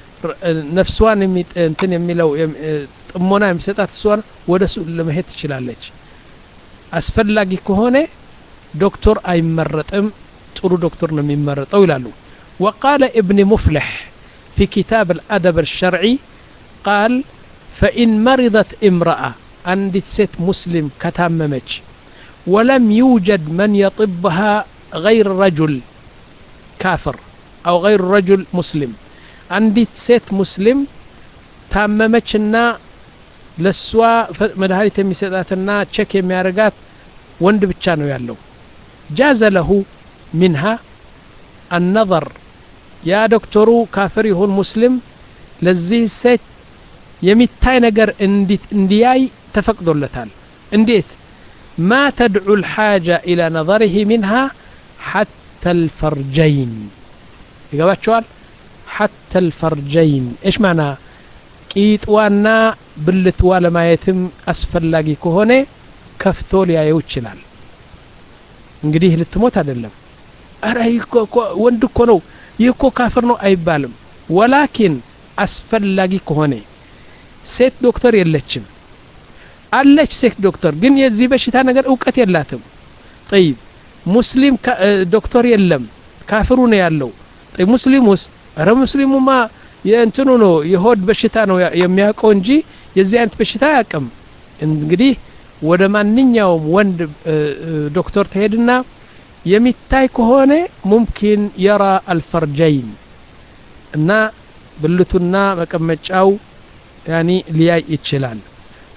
A: ነፍሷን እንትን የሚለው ጥሞና የሚሰጣት እሷን ወደሱ ለመሄድ ትችላለች አስፈላጊ ከሆነ ዶክተር አይመረጥም ጥሩ ዶክተር ነው የሚመረጠው ይላሉ وقال ابن مفلح في كتاب الأدب الشرعي قال فإن مرضت امرأة عندت ست مسلم كتاممج ولم يوجد من يطبها غير رجل كافر أو غير رجل مسلم عندت ست مسلم تاممجنا لسوا مدهالي تميساتنا تشك يميارغات وند بتشانو يالو جاز له منها النظر يا دكتورو كافر يهون مسلم لزي ست يميتاي نجر انديت اندياي تفقدولتال انديت ما تدعو الحاجة إلى نظره منها حتى الفرجين يقبات شوال حتى الفرجين إيش معنى كيت وانا بلت والا ما يتم أسفل لاقي كهوني كفتول يا يوتشلال እንግዲህ ልትሞት አይደለም አረ ይኮ ወንድ እኮ ነው ይኮ ካፍር ነው አይባልም ወላኪን አስፈላጊ ከሆነ ሴት ዶክተር የለችም አለች ሴት ዶክተር ግን የዚህ በሽታ ነገር ዕውቀት የላትም طيب ሙስሊም ዶክተር የለም ካፍሩ ነው ያለው طيب ሙስሊሙስ አረ ሙስሊሙማ የእንትኑ ነው የሆድ በሽታ ነው የሚያውቀው እንጂ የዚህ አይነት በሽታ ያቀም እንግዲህ ወደ ማንኛውም ወንድ ዶክተር ተሄድና የሚታይ ከሆነ ممكن يرى الفرجين እና ብልቱና መቀመጫው يعني ሊያይ ይችላል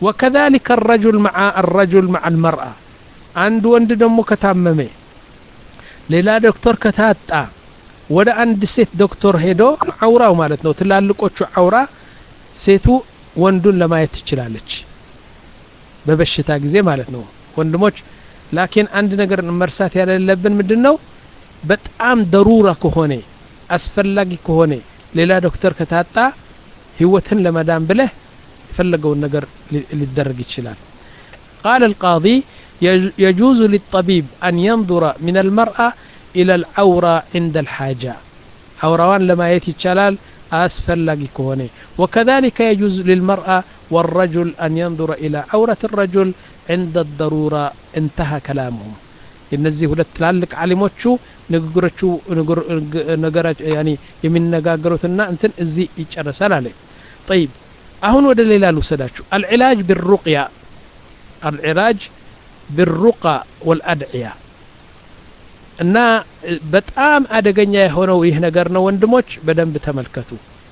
A: وكذلك الرجل مع الرجل مع المرأة عند وند دمو كتاممه ሌላ ዶክተር ከታጣ ወደ አንድ ሴት ዶክተር ሄዶ አውራው ማለት ነው ትላልቆቹ አውራ ሴቱ ወንዱን ለማየት ትችላለች በበሽታ ጊዜ ማለት ነው ወንድሞች ላኪን አንድ ነገር መርሳት ያለለብን ምንድነው በጣም ضروራ ከሆነ አስፈላጊ ከሆነ ሌላ ዶክተር ከታጣ ህይወትን ለማዳን ብለህ የፈለገውን ነገር ሊደረግ ይችላል قال القاضي يجوز للطبيب أن ينظر من المرأة إلى العورة عند الحاجة عوروان لما يتشلال أسفل لاقي كهوني وكذلك يجوز للمرأة والرجل أن ينظر إلى عورة الرجل عند الضرورة انتهى كلامهم النزيه لتلالك علموتشو نقرأتشو نقرأ يعني يمين نقاقرتنا انتن ازي يتشرسال عليه طيب أهون ودى الليلة لسداتشو العلاج بالرقية العلاج بالرقى والأدعية እና በጣም አደገኛ የሆነው ይህ ነገር ነው ወንድሞች በደንብ ተመልከቱ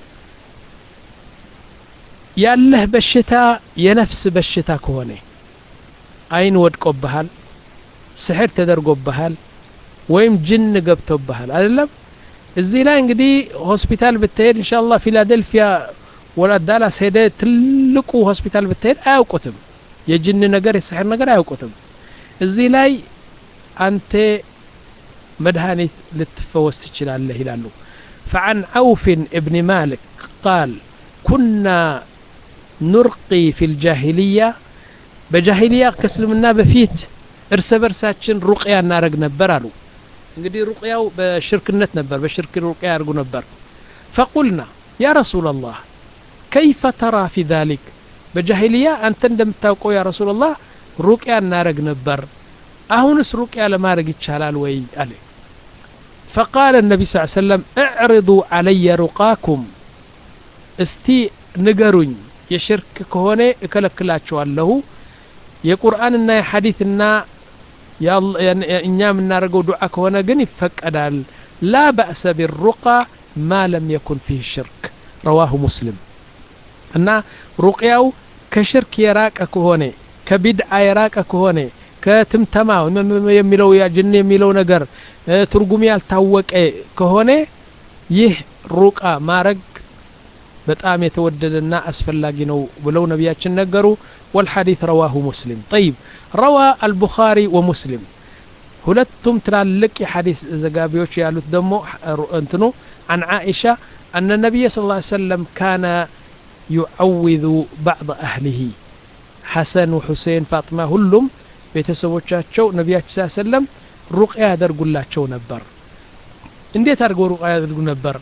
A: ያለህ በሽታ የነፍስ በሽታ ከሆነ አይን ወድቆብሃል ስህር ተደርጎብሃል ወይም ጅን ገብቶብሃል አይደለም እዚህ ላይ እንግዲህ ሆስፒታል ብትሄድ ኢንሻአላህ ፊላደልፊያ ወላ ዳላስ ሄደ ትልቁ ሆስፒታል ብትሄድ አያውቁትም የጅን ነገር የስህር ነገር አያውቁትም እዚህ ላይ አንተ مدهاني لتفوز تشلال هلالو فعن عوف ابن مالك قال كنا نرقي في الجاهلية بجاهلية كسلمنا بفيت ارسبر ساتشن رقيا نارق نبرالو انقدي رقيا بشركنت نبر بشرك رقيا ارقو نبر فقلنا يا رسول الله كيف ترى في ذلك بجاهلية أنت ندم تاوقو يا رسول الله رقيا نارق نبر أهونس رقيا لما رقيت شلال وي عليه فقال النبي صلى الله عليه وسلم اعرضوا علي رقاكم استي نقرون يشرك كهوني اكلكلاتشوالله የቁርአንና የሐዲስና ያእኛም እናረገው ዱዓ ከሆነ ግን ይፈቀዳል لا بأس بالرقى ما لم يكن فيه شرك رواه مسلم እና ሩቅያው ከሽርክ የራቀ ከሆነ ከቢድዓ የራቀ ከሆነ ከትምተማ የሚለው ያጅን የሚለው ነገር ትርጉም ያልታወቀ ከሆነ ይህ ሩቃ ማረግ በጣም የተወደደና አስፈላጊ ነው ብለው ነብያችን ነገሩ والحديث رواه مسلم طيب روى البخاري ومسلم ሁለቱም ትላልቅ የሐዲስ ዘጋቢዎች ያሉት ደግሞ እንትኑ عن عائشة أن النبي صلى الله عليه وسلم كان يعوذ بعض أهله حسن وحسين فاطمة ሁሉም ቤተሰቦቻቸው ነብያችን ሰለላሁ ዐለይሂ ወሰለም ሩቅያ ያደርጉላቸው ነበር እንዴት አድርገው ሩቅያ ያደርጉ ነበር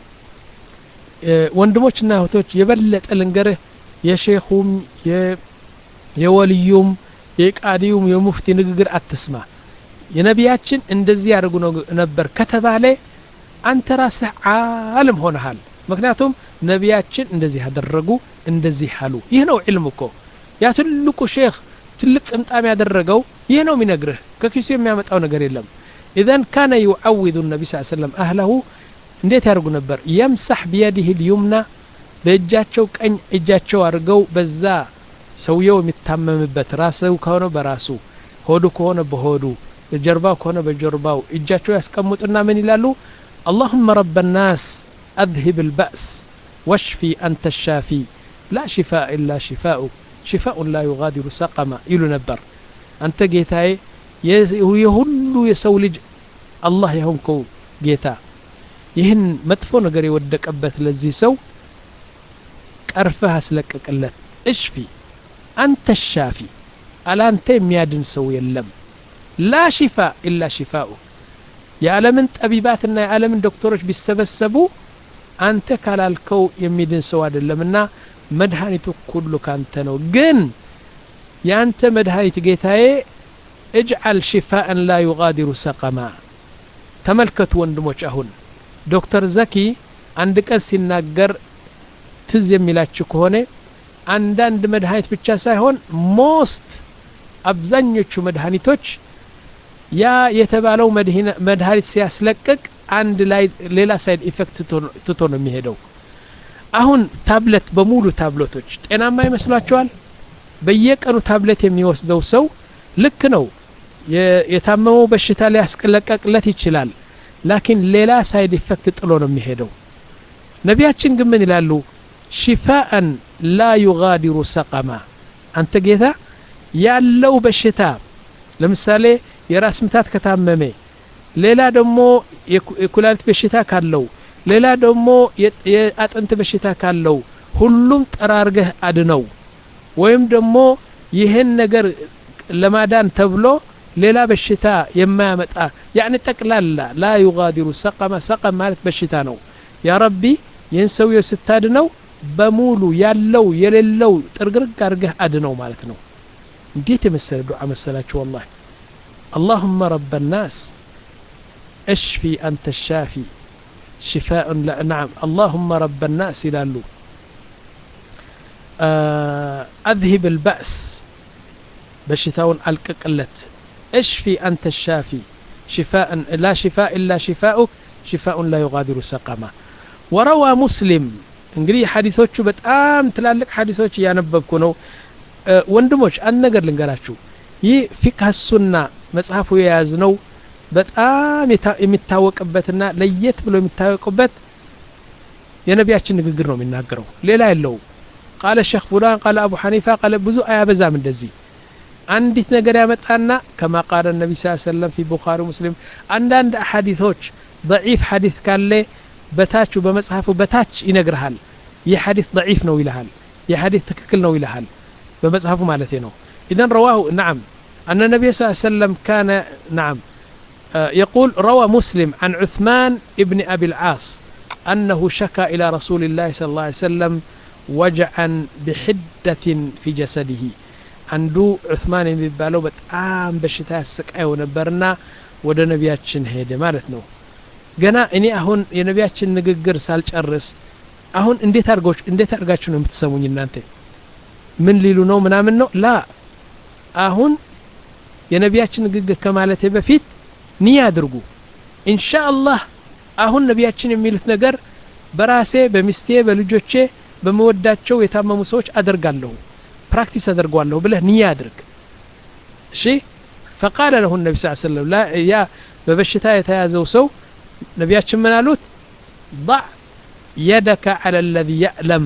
A: ወንድሞችና እህቶች የበለጠ ልንገርህ የሼኹም የወልዩም የቃዲዩም የሙፍቲ ንግግር አትስማ የነብያችን እንደዚህ ያደርጉ ነበር ከተባለ አንተ ራስህ ዓለም ሆነሃል ምክንያቱም ነብያችን እንደዚህ ያደረጉ እንደዚህ አሉ ይህ ነው ዒልም እኮ ያ ትልቁ ሼኽ ትልቅ ጥምጣም ያደረገው ይህ ነው የሚነግርህ ከኪሱ የሚያመጣው ነገር የለም اذا كان يعوذ النبي صلى الله عليه وسلم اهله እንዴት ያርጉ ነበር يمسح بيده اليمنى በእጃቸው ቀኝ እጃቸው አርገው በዛ ሰውየው የሚታመምበት ራስው ከሆነ በራሱ ሆዱ ከሆነ በሆዱ ጀርባው ከሆነ በጀርባው እጃቸው ያስቀምጡና ምን ይላሉ اللهم رب الناس اذهب البأس واشفي انت الشافي لا شفاء الا شفاؤك شفاء لا يغادر سقما ይሉ ነበር አንተ ጌታዬ የሁሉ የሰው ልጅ አላህ ይሁንከው ጌታ ይህን መጥፎ ነገር የወደቀበት ለዚህ ሰው ቀርፈህ አስለቀቅለት እሽፊ አንተ ሻፊ አላንተ የሚያድን ሰው የለም لا شفاء الا شفاؤك የዓለምን ጠቢባትና የዓለምን ዶክተሮች ቢሰበሰቡ አንተ ካላልከው የሚድን ሰው አይደለምና መድኃኒቱ ሁሉ ካንተ ነው ግን ያንተ መድኃኒት ጌታዬ اجعل شفاء لا يغادر سقما ተመልከቱ ወንድሞች አሁን ዶክተር ዘኪ አንድ ቀን ሲናገር ትዝ የሚላችሁ ከሆነ አንዳንድ መድኃኒት ብቻ ሳይሆን ሞስት አብዛኞቹ መድኃኒቶች ያ የተባለው መድኃኒት ሲያስለቅቅ አንድ ላይ ሌላ ሳይድ ኢፌክት ትቶ ነው የሚሄደው አሁን ታብሌት በሙሉ ታብሌቶች ጤናማ ይመስላችኋል በየቀኑ ታብሌት የሚወስደው ሰው ልክ ነው የታመመው በሽታ ላይ ያስቀለቀቅለት ይችላል ላኪን ሌላ ሳይድ ኢፌክት ጥሎ ነው የሚሄደው ነቢያችን ግን ምን ይላሉ ሽፋአን ላ ዩጋዲሩ ሰቀማ አንተ ጌታ ያለው በሽታ ለምሳሌ የራስ ምታት ከታመመ ሌላ ደግሞ የኩላሊት በሽታ ካለው ሌላ ደግሞ የአጥንት በሽታ ካለው ሁሉም ጠራርገህ አድነው ወይም ደግሞ ይሄን ነገር ለማዳን ተብሎ ሌላ በሽታ የማያመጣ يعني ጠቅላላ لا يغادر سقما سقم ማለት በሽታ ነው ያ ረቢ ይህን ሰው ስታድነው በሙሉ ያለው የሌለው ጥርግርግ አድርገህ አድነው ማለት ነው እንዴት የመሰለ ዱዓ መሰላችሁ والله اللهم رب الناس اشفي انت الشافي شفاء لا نعم اللهم رب الناس ይላሉ اذهب البأس بشتاون الققلت اشفي انت الشافي شفاء لا شفاء الا شفاؤك شفاء لا يغادر سقما وروى مسلم እንግዲህ ሐዲሶቹ በጣም ትላልቅ ሐዲሶች ያነበብኩ ነው ወንድሞች አንድ ነገር ልንገራችሁ ይህ ፊቅህ ሱና መጽሐፉ የያዝነው በጣም የሚታወቅበትና ለየት ብሎ የሚታወቅበት የነቢያችን ንግግር ነው የሚናገረው ሌላ የለው قال الشيخ فلان قال ابو حنيفه قال ብዙ አያበዛም እንደዚህ አንዲት ነገር ያመጣና كما قال النبي صلى الله عليه وسلم في بخاري ومسلم አንዳንድ ሐዲሶች ضعيف حديث ካለ በታቹ በመጽሐፉ በታች ይነግርሃል ይህ ሐዲስ ضعيف ነው ይልሃል ይህ ሐዲስ ትክክል ነው ይልሃል በመጽሐፉ ማለት ነው اذا رواه نعم ان النبي صلى الله عليه وسلم كان نعم يقول روى مسلم عن عثمان ابن ابي العاص انه شكى الى رسول الله صلى الله عليه وسلم وجعا بحدة في جسده عنده عثمان የሚባለው በጣም በሽታ ያሰቃየው ነበርና ወደ ነቢያችን ሄደ ማለት ነው ገና እኔ አሁን የነቢያችን ንግግር ሳልጨርስ አሁን እንዴት አርጋችሁ እንዴት አርጋችሁ ነው የምትሰሙኝ እናንተ ምን ሊሉ ነው ምናምን ነው ላ አሁን የነቢያችን ንግግር ከማለቴ በፊት ንያ አድርጉ ኢንሻአላህ አሁን ነቢያችን የሚሉት ነገር በራሴ በሚስቴ በልጆቼ በመወዳቸው የታመሙ ሰዎች አደርጋለሁ ፕራክቲስ አደርጋለሁ ብለህ ንያ አድርግ እሺ فقال له النبي صلى الله عليه وسلم لا يا በበሽታ የተያዘው ሰው ነቢያችን ምን አሉት ضع يدك على الذي يألم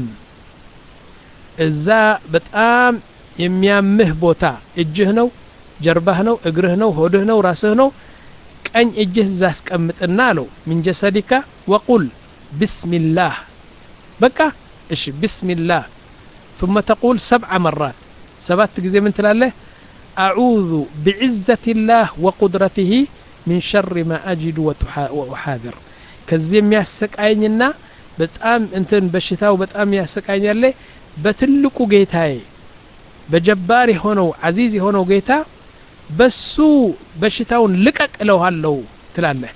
A: እዛ በጣም የሚያምህ ቦታ እጅህ ነው ጀርባህ ነው እግርህ ነው ሆድህ ነው ራስህ ነው ቀኝ እጅህ እዛ አስቀምጥና አለው من جسدك وقل بسم الله በቃ እሺ بسم الله ثم تقول سبع مرات سبعة ጊዜ ምን ትላለህ أعوذ بعزة الله وقدرته من شر ما أجد وأحاذر ከዚህ የሚያሰቃየኝና በጣም እንትን በሽታው በጣም ያሰቃየኛል በትልቁ ጌታዬ በጀባር ሆነው አዚዝ ሆነው ጌታ በሱ በሽታውን ልቀቅ እለዋለሁ ትላለህ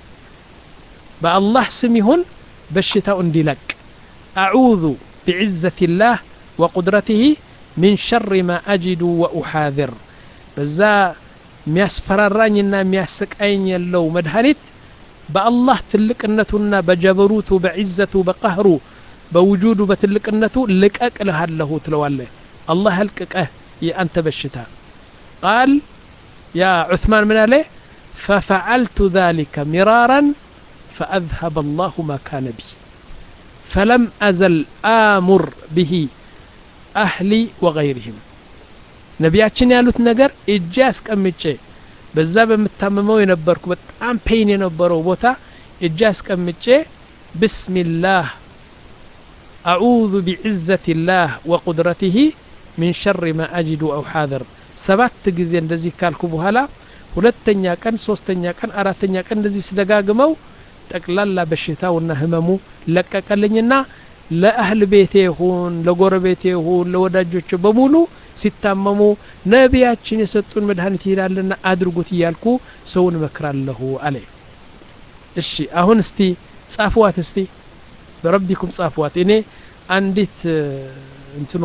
A: በአላህ ስም ይሁን በሽታው እንዲለቅ أعوذ بعزة الله وقدرته من شر ما أجد وأحاذر በዛ የሚያስፈራራኝና የሚያሰቃየኝ ያለው መድኃኒት በአላህ ትልቅነቱና በጀበሩቱ በዕዘቱ በቀህሩ በውጁዱ በትልቅነቱ ልቀቅ ለሃለሁ ትለዋለህ አላህ ህልቀቀህ የአንተ በሽታ قال يا عثمان من عليه ففعلت ذلك مرارا فأذهب الله ما كان بي فلم أزل آمر به أهلي وغيرهم ነቢያችን ያሉት ነገር እጄ አስቀምጬ በዛ በመታመመው የነበርኩ በጣም ፔን የነበረው ቦታ እጄ አስቀምጬ ቢስሚላህ أعوذ بعزة الله وقدرته من شر ما أجد أو حاذر ሰባት ጊዜ እንደዚህ ካልኩ በኋላ ሁለተኛ ቀን ሶስተኛ ቀን አራተኛ ቀን እንደዚህ ስደጋግመው ጠቅላላ በሽታውና ህመሙ ለቀቀልኝና ለአህል ቤቴ ይሁን ለጎረቤቴ ይሁን ለወዳጆቼ በሙሉ ሲታመሙ ነቢያችን የሰጡን መድኃኒት ይላልና አድርጉት ይያልኩ ሰውን መክራለሁ አለ እሺ አሁን እስቲ ጻፉዋት እስቲ በረቢኩም ጻፉዋት እኔ አንዲት እንትኗ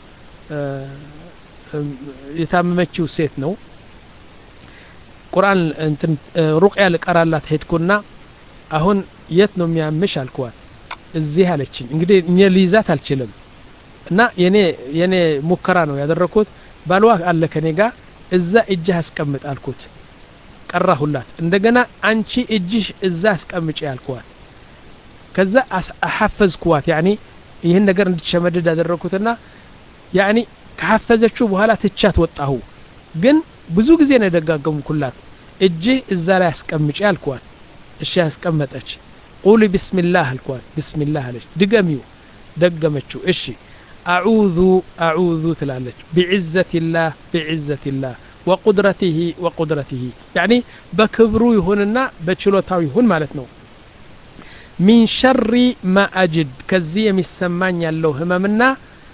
A: የታመመችው ሴት ነው ቁርአን እንትን ሩቅያ ለቀራላት ሄድኩና አሁን የት ነው የሚያምሽ አልኳት እዚህ አለችኝ እንግዲህ እኔ ሊዛት አልችልም እና የኔ የኔ ሙከራ ነው ያደረኩት ባልዋ አለ ከኔ ጋር እዛ እጅህ አስቀምጥ አልኩት ቀራሁላት እንደገና አንቺ እጅሽ እዛ አስቀምጪ ያልኳት ከዛ አሐፈዝኳት ያኒ ይሄን ነገር እንድትሸመድድ አደረኩትና ያኒ ከሐፈዘችው በኋላ ትቻት ወጣሁ ግን ብዙ ጊዜ ነው ደጋገምኩላት እጅህ እዛ ላይ አስቀምጪ ያልኳት እሺ አስቀመጠች قولي بسم الله الكوان بسم الله عليك دقميو دقمتشو إشي أعوذ أعوذ تلالج بعزة الله بعزة الله وقدرته وقدرته يعني بكبرو يهوننا بچلوتاو يهون مالتنو من شر ما أجد كزي مسمان يالو هممنا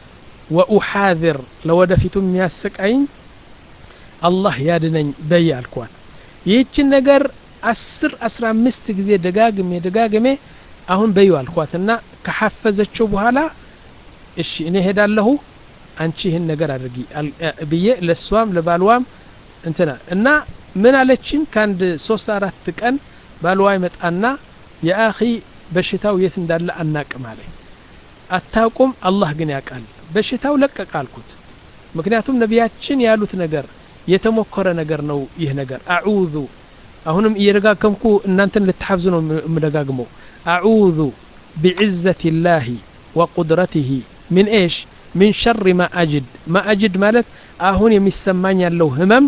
A: وأحاذر لو دفيتم ياسك أين الله يادنين بيا الكوان يهيتش النقر አስር አስራ አምስት ጊዜ ደጋግሜ ደጋግሜ አሁን በዩ አልኳትና ከሐፈዘችው በኋላ እሺ እኔ ሄዳለሁ አንቺ ይሄን ነገር አድርጊ ብዬ ለሷም ለባልዋም እንትና እና ምን አለችን ካንድ ሶስት አራት ቀን ባልዋ ይመጣና ያአኺ በሽታው የት እንዳለ አናቅም አለኝ አታውቁም አላህ ግን ያውቃል በሽታው ለቀቅ አልኩት ምክንያቱም ነቢያችን ያሉት ነገር የተሞከረ ነገር ነው ይህ ነገር አዑዙ አሁንም እየደጋገምኩ እናንተን ልትሐፍዙ ነው የምደጋግመው አዑዙ بعزة الله وقدرته من ايش من شر ما اجد ما اجد ማለት አሁን የሚሰማኝ ያለው ህመም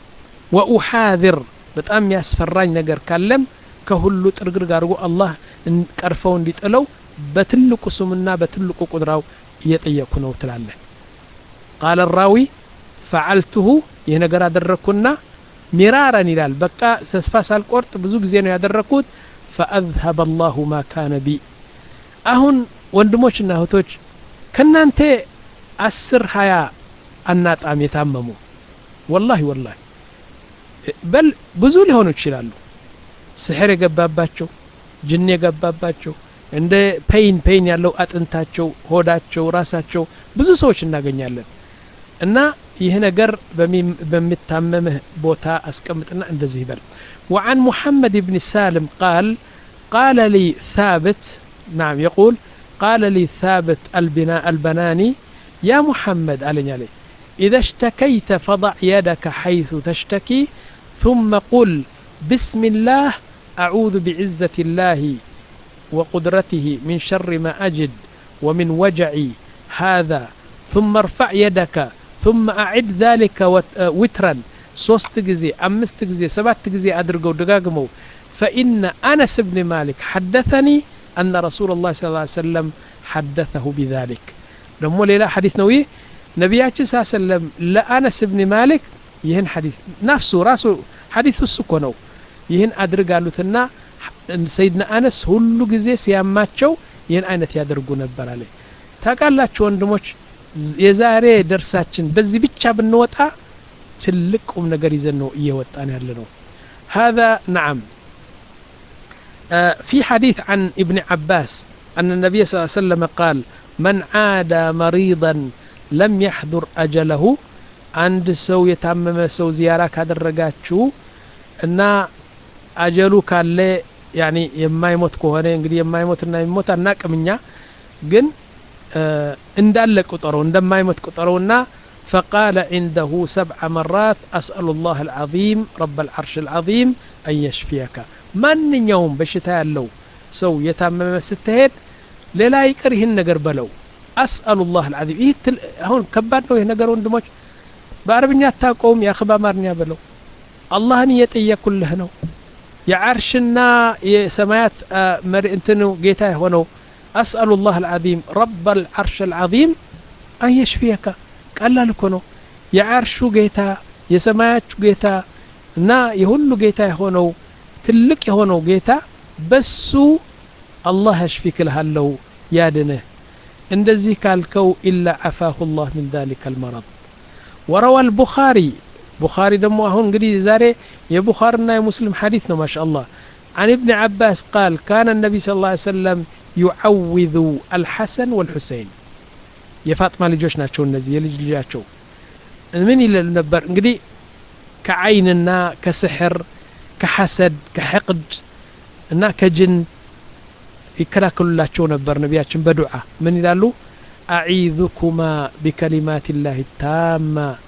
A: واحاذر በጣም ያስፈራኝ ነገር ካለም ከሁሉ ጥርግርግ አድርጎ አላህ ቀርፈው እንዲጥለው በትልቁ ስሙና በትልቁ ቁድራው እየጠየቁ ነው ትላለ قال الراوي فعلته ይሄ ነገር አደረኩና ሚራራን ይላል በቃ ተስፋ ሳልቆርጥ ብዙ ጊዜ ነው ያደረኩት فاذهب الله ما كان بي አሁን ወንድሞችና እህቶች ከናንተ አስር ሃያ አናጣም የታመሙ والله والله በል ብዙ ሊሆኑ ይችላሉ ስሕር የገባባቸው ጅን የገባባቸው እንደ ፔይን ፔይን ያለው አጥንታቸው ሆዳቸው ራሳቸው ብዙ ሰዎች እናገኛለን እና ይሄ ነገር በሚታመምህ ቦታ አስቀምጥና እንደዚህ ይበል وعن محمد بن سالم قال قال لي ثابت نعم يقول قال لي ثابت البناء البناني يا محمد علي علي إذا اشتكيت فضع يدك حيث تشتكي ثم قل بسم الله أعوذ بعزة الله وقدرته من شر ما أجد ومن وجعي هذا ثم ارفع يدك ثم أعد ذلك وترا ሶስት ጊዜ አምስት ጊዜ ሰባት ጊዜ አድርገው ደጋግመው فإن أنس بن مالك حدثني أن رسول الله صلى الله عليه وسلم حدثه بذلك دمو ليلة حديث نوي نبياتي صلى الله عليه وسلم لأنس بن مالك يهن حديث نفسه راسه حديث السكونو يهن أدرق قالوثنا سيدنا أنس هلو ጊዜ ሲያማቸው ይህን አይነት ያደርጉ ነበር አለ ታውቃላችሁ ወንድሞች የዛሬ ደርሳችን በዚህ ብቻ ብንወጣ ትልቁም ነገር ይዘን ነው እየወጣን ያለ ነው هذا نعم في حديث عن ابن عباس أن النبي صلى الله عليه وسلم قال من عادى مريضا لم يحضر أجله عند سو يتعمم سو زيارة ካደረጋችሁ እና አጀሉ ካለ يعني የማይሞት ከሆነ እንግዲህ የማይሞትና የሚሞት አናቅምኛ ግን እንዳለ ቁጠረው እንደማይሞት ቁጠረውና فقال عنده سبع مرات أسأل الله العظيم رب العرش العظيم أن يشفيك من يوم بشتا ያለው ሰው የታመመ ስትሄድ ሌላ ይቀር ይሄን ነገር በለው أسأل الله العظيم ይሄ አሁን ከባድ ነው ይሄ ነገር ወንድሞች በአረብኛ አታውቀውም ያ ኸባማርኛ በለው አላህን እየጠየቁልህ ነው የዓርሽና የሰማያት መሪ እንትኑ ጌታ የሆነው أسأل الله العظيم رب العرش العظيم أن يشفيك ቀላል እኮ ነው የዓርሹ ጌታ የሰማያት ጌታ እና የሁሉ ጌታ የሆነው ትልቅ የሆነው ጌታ በሱ አላህ ያሽፊክልሃለው ያድነህ እንደዚህ ካልከው إلا عفاه الله من ذلك المرض وروى البخاري بخاري دمو አሁን እንግዲህ ዛሬ የቡኻሪና የሙስሊም ሐዲስ ነው ማሻአላህ عن ابن عباس قال كان النبي صلى الله عليه وسلم يعوذ الحسن والحسين የፋጥማ ልጆች ናቸው እነዚህ የልጅ ልጃቸው ምን ይላል ነበር እንግዲህ ከዓይንና ከስሕር ከሐሰድ ከሕቅድ እና ከጅን ይከላከሉላቸው ነበር ነቢያችን በዱዓ ምን ይላሉ أعيذكما بكلمات الله التامة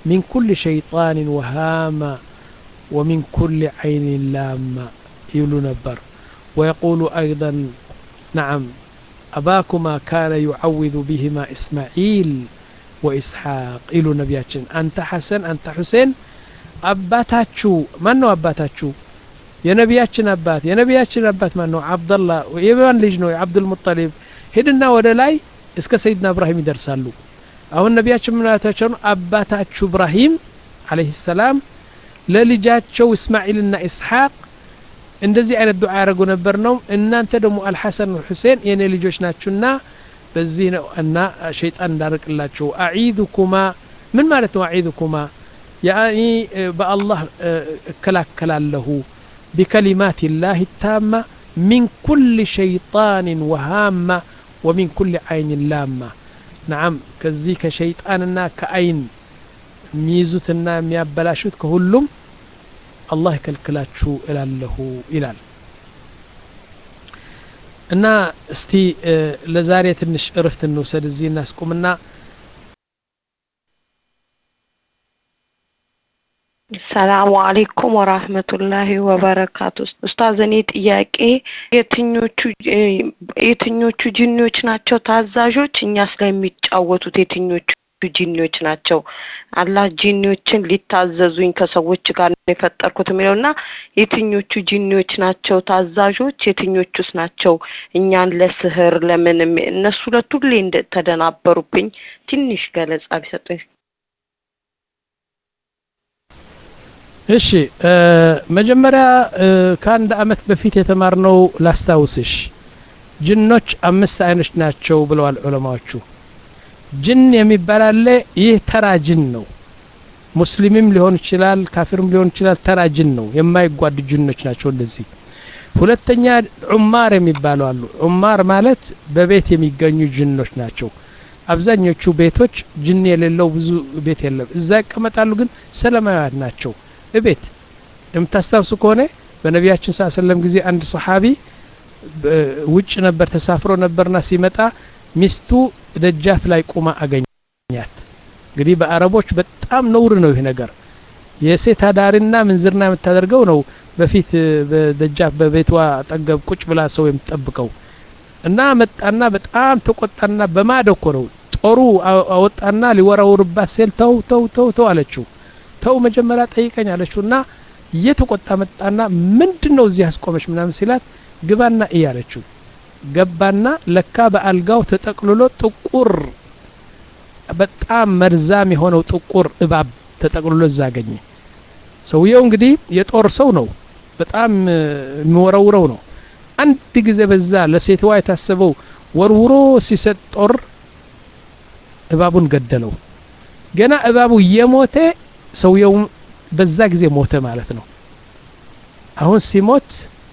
A: من كل شيطان وهامة ومن كل عين لامة يقول نبر. ويقول أيضا نعم أباكما كان يعوذ بهما إسماعيل وإسحاق إلو نبياتشن أنت حسن أنت حسين أباتاتشو من نو أباتاتشو يا نبياتشن أبات يا نبياتشن أبات من نو عبد الله ويبان لجنو عبد المطلب هدنا ودلاي اسك سيدنا إبراهيم يدرسالو أهو نبياتشن مناتاتشون أباتاتشو إبراهيم عليه السلام للجاتشو إسماعيلنا إسحاق እንደዚህ አይነት ዱዓ ያረጉ ነበር ነው። እናንተ ደግሞ አልሐሰን ወልሁሴን የኔ ልጆች ናችሁና በዚህ ነው እና ሸይጣን እንዳርቅላችሁ አዒዱኩማ ምን ማለት ነው አዒዱኩማ ያኒ በአላህ እከላከላለሁ بكلمات الله التامة من كل شيطان وهامة ومن كل عين لامة نعم كذي كشيطاننا كعين ميزوتنا ميابلاشوت كهلم الله يكلكلاችሁ እላለሁ ይላል እና እስቲ ለዛሬ ትንሽ እረፍት እንውሰድ እዚህ እናስቆምና
G: ሰላም አለይኩም ወራህመቱላሂ ወበረካቱ ኡስታዝ እኔ ጥያቄ የትኞቹ የትኞቹ ጂኒዎች ናቸው ታዛዦች እኛስ ላይ የሚጫወቱት የትኞቹ ጂኒዎች ናቸው አላህ ጂኒዎችን ሊታዘዙኝ ከሰዎች ጋር ነው የፈጠርኩት የሚለውና የትኞቹ ጂኒዎች ናቸው ታዛዦች የትኞቹስ ናቸው እኛን ለስህር ለምን እነሱ ለቱሌ እንደተደናበሩብኝ ትንሽ ገለጻ ቢሰጡኝ
A: እሺ መጀመሪያ ከአንድ አመት በፊት የተማርነው ላስታውስሽ ጂኖች አምስት አይነት ናቸው ብለዋል ዑለማዎቹ ጅን የሚባል አለ ይህ ተራ ጅን ነው ሙስሊምም ሊሆን ይችላል ካፊርም ሊሆን ይችላል ተራ ጅን ነው የማይጓድ ጅኖች ናቸው እንደዚህ ሁለተኛ ዑማር የሚባሉ አሉ ዑማር ማለት በቤት የሚገኙ ጅኖች ናቸው አብዛኞቹ ቤቶች ጅን የሌለው ብዙ ቤት የለም እዛ ይቀመጣሉ ግን ሰላማዊ ናቸው እቤት እምታስታውሱ ከሆነ በነቢያችን ሰለላሁ ዐለይሂ ወሰለም ጊዜ አንድ ሰሃቢ ውጭ ነበር ተሳፍሮ ነበርና ሲመጣ ሚስቱ ደጃፍ ላይ ቆማ አገኛት እንግዲህ በአረቦች በጣም ነውር ነው ይሄ ነገር የሴት አዳሪና ምንዝርና የምታደርገው ነው በፊት በደጃፍ በቤቷ አጠገብ ቁጭ ብላ ሰው የምትጠብቀው እና መጣና በጣም ተቆጣና በማደኮ ነው ጦሩ አወጣና ሊወራውርባት ሲል ተው ተው ተው ተው አለችው ተው መጀመሪያ ጠይቀኝ አለችውና እየተቆጣ መጣና ምንድነው እዚህ ያስቆመሽ ምናምን ሲላት ግባና እያለችው ገባና ለካ በአልጋው ተጠቅልሎ ጥቁር በጣም መርዛም የሆነው ጥቁር እባብ ተጠቅልሎ ዛገኘ ሰውየው እንግዲህ የጦር ሰው ነው በጣም የሚወረውረው ነው አንድ ጊዜ በዛ ለሴትዋ የታሰበው ወርውሮ ሲሰጥ ጦር እባቡን ገደለው ገና እባቡ የሞተ ሰውየው በዛ ጊዜ ሞተ ማለት ነው አሁን ሲሞት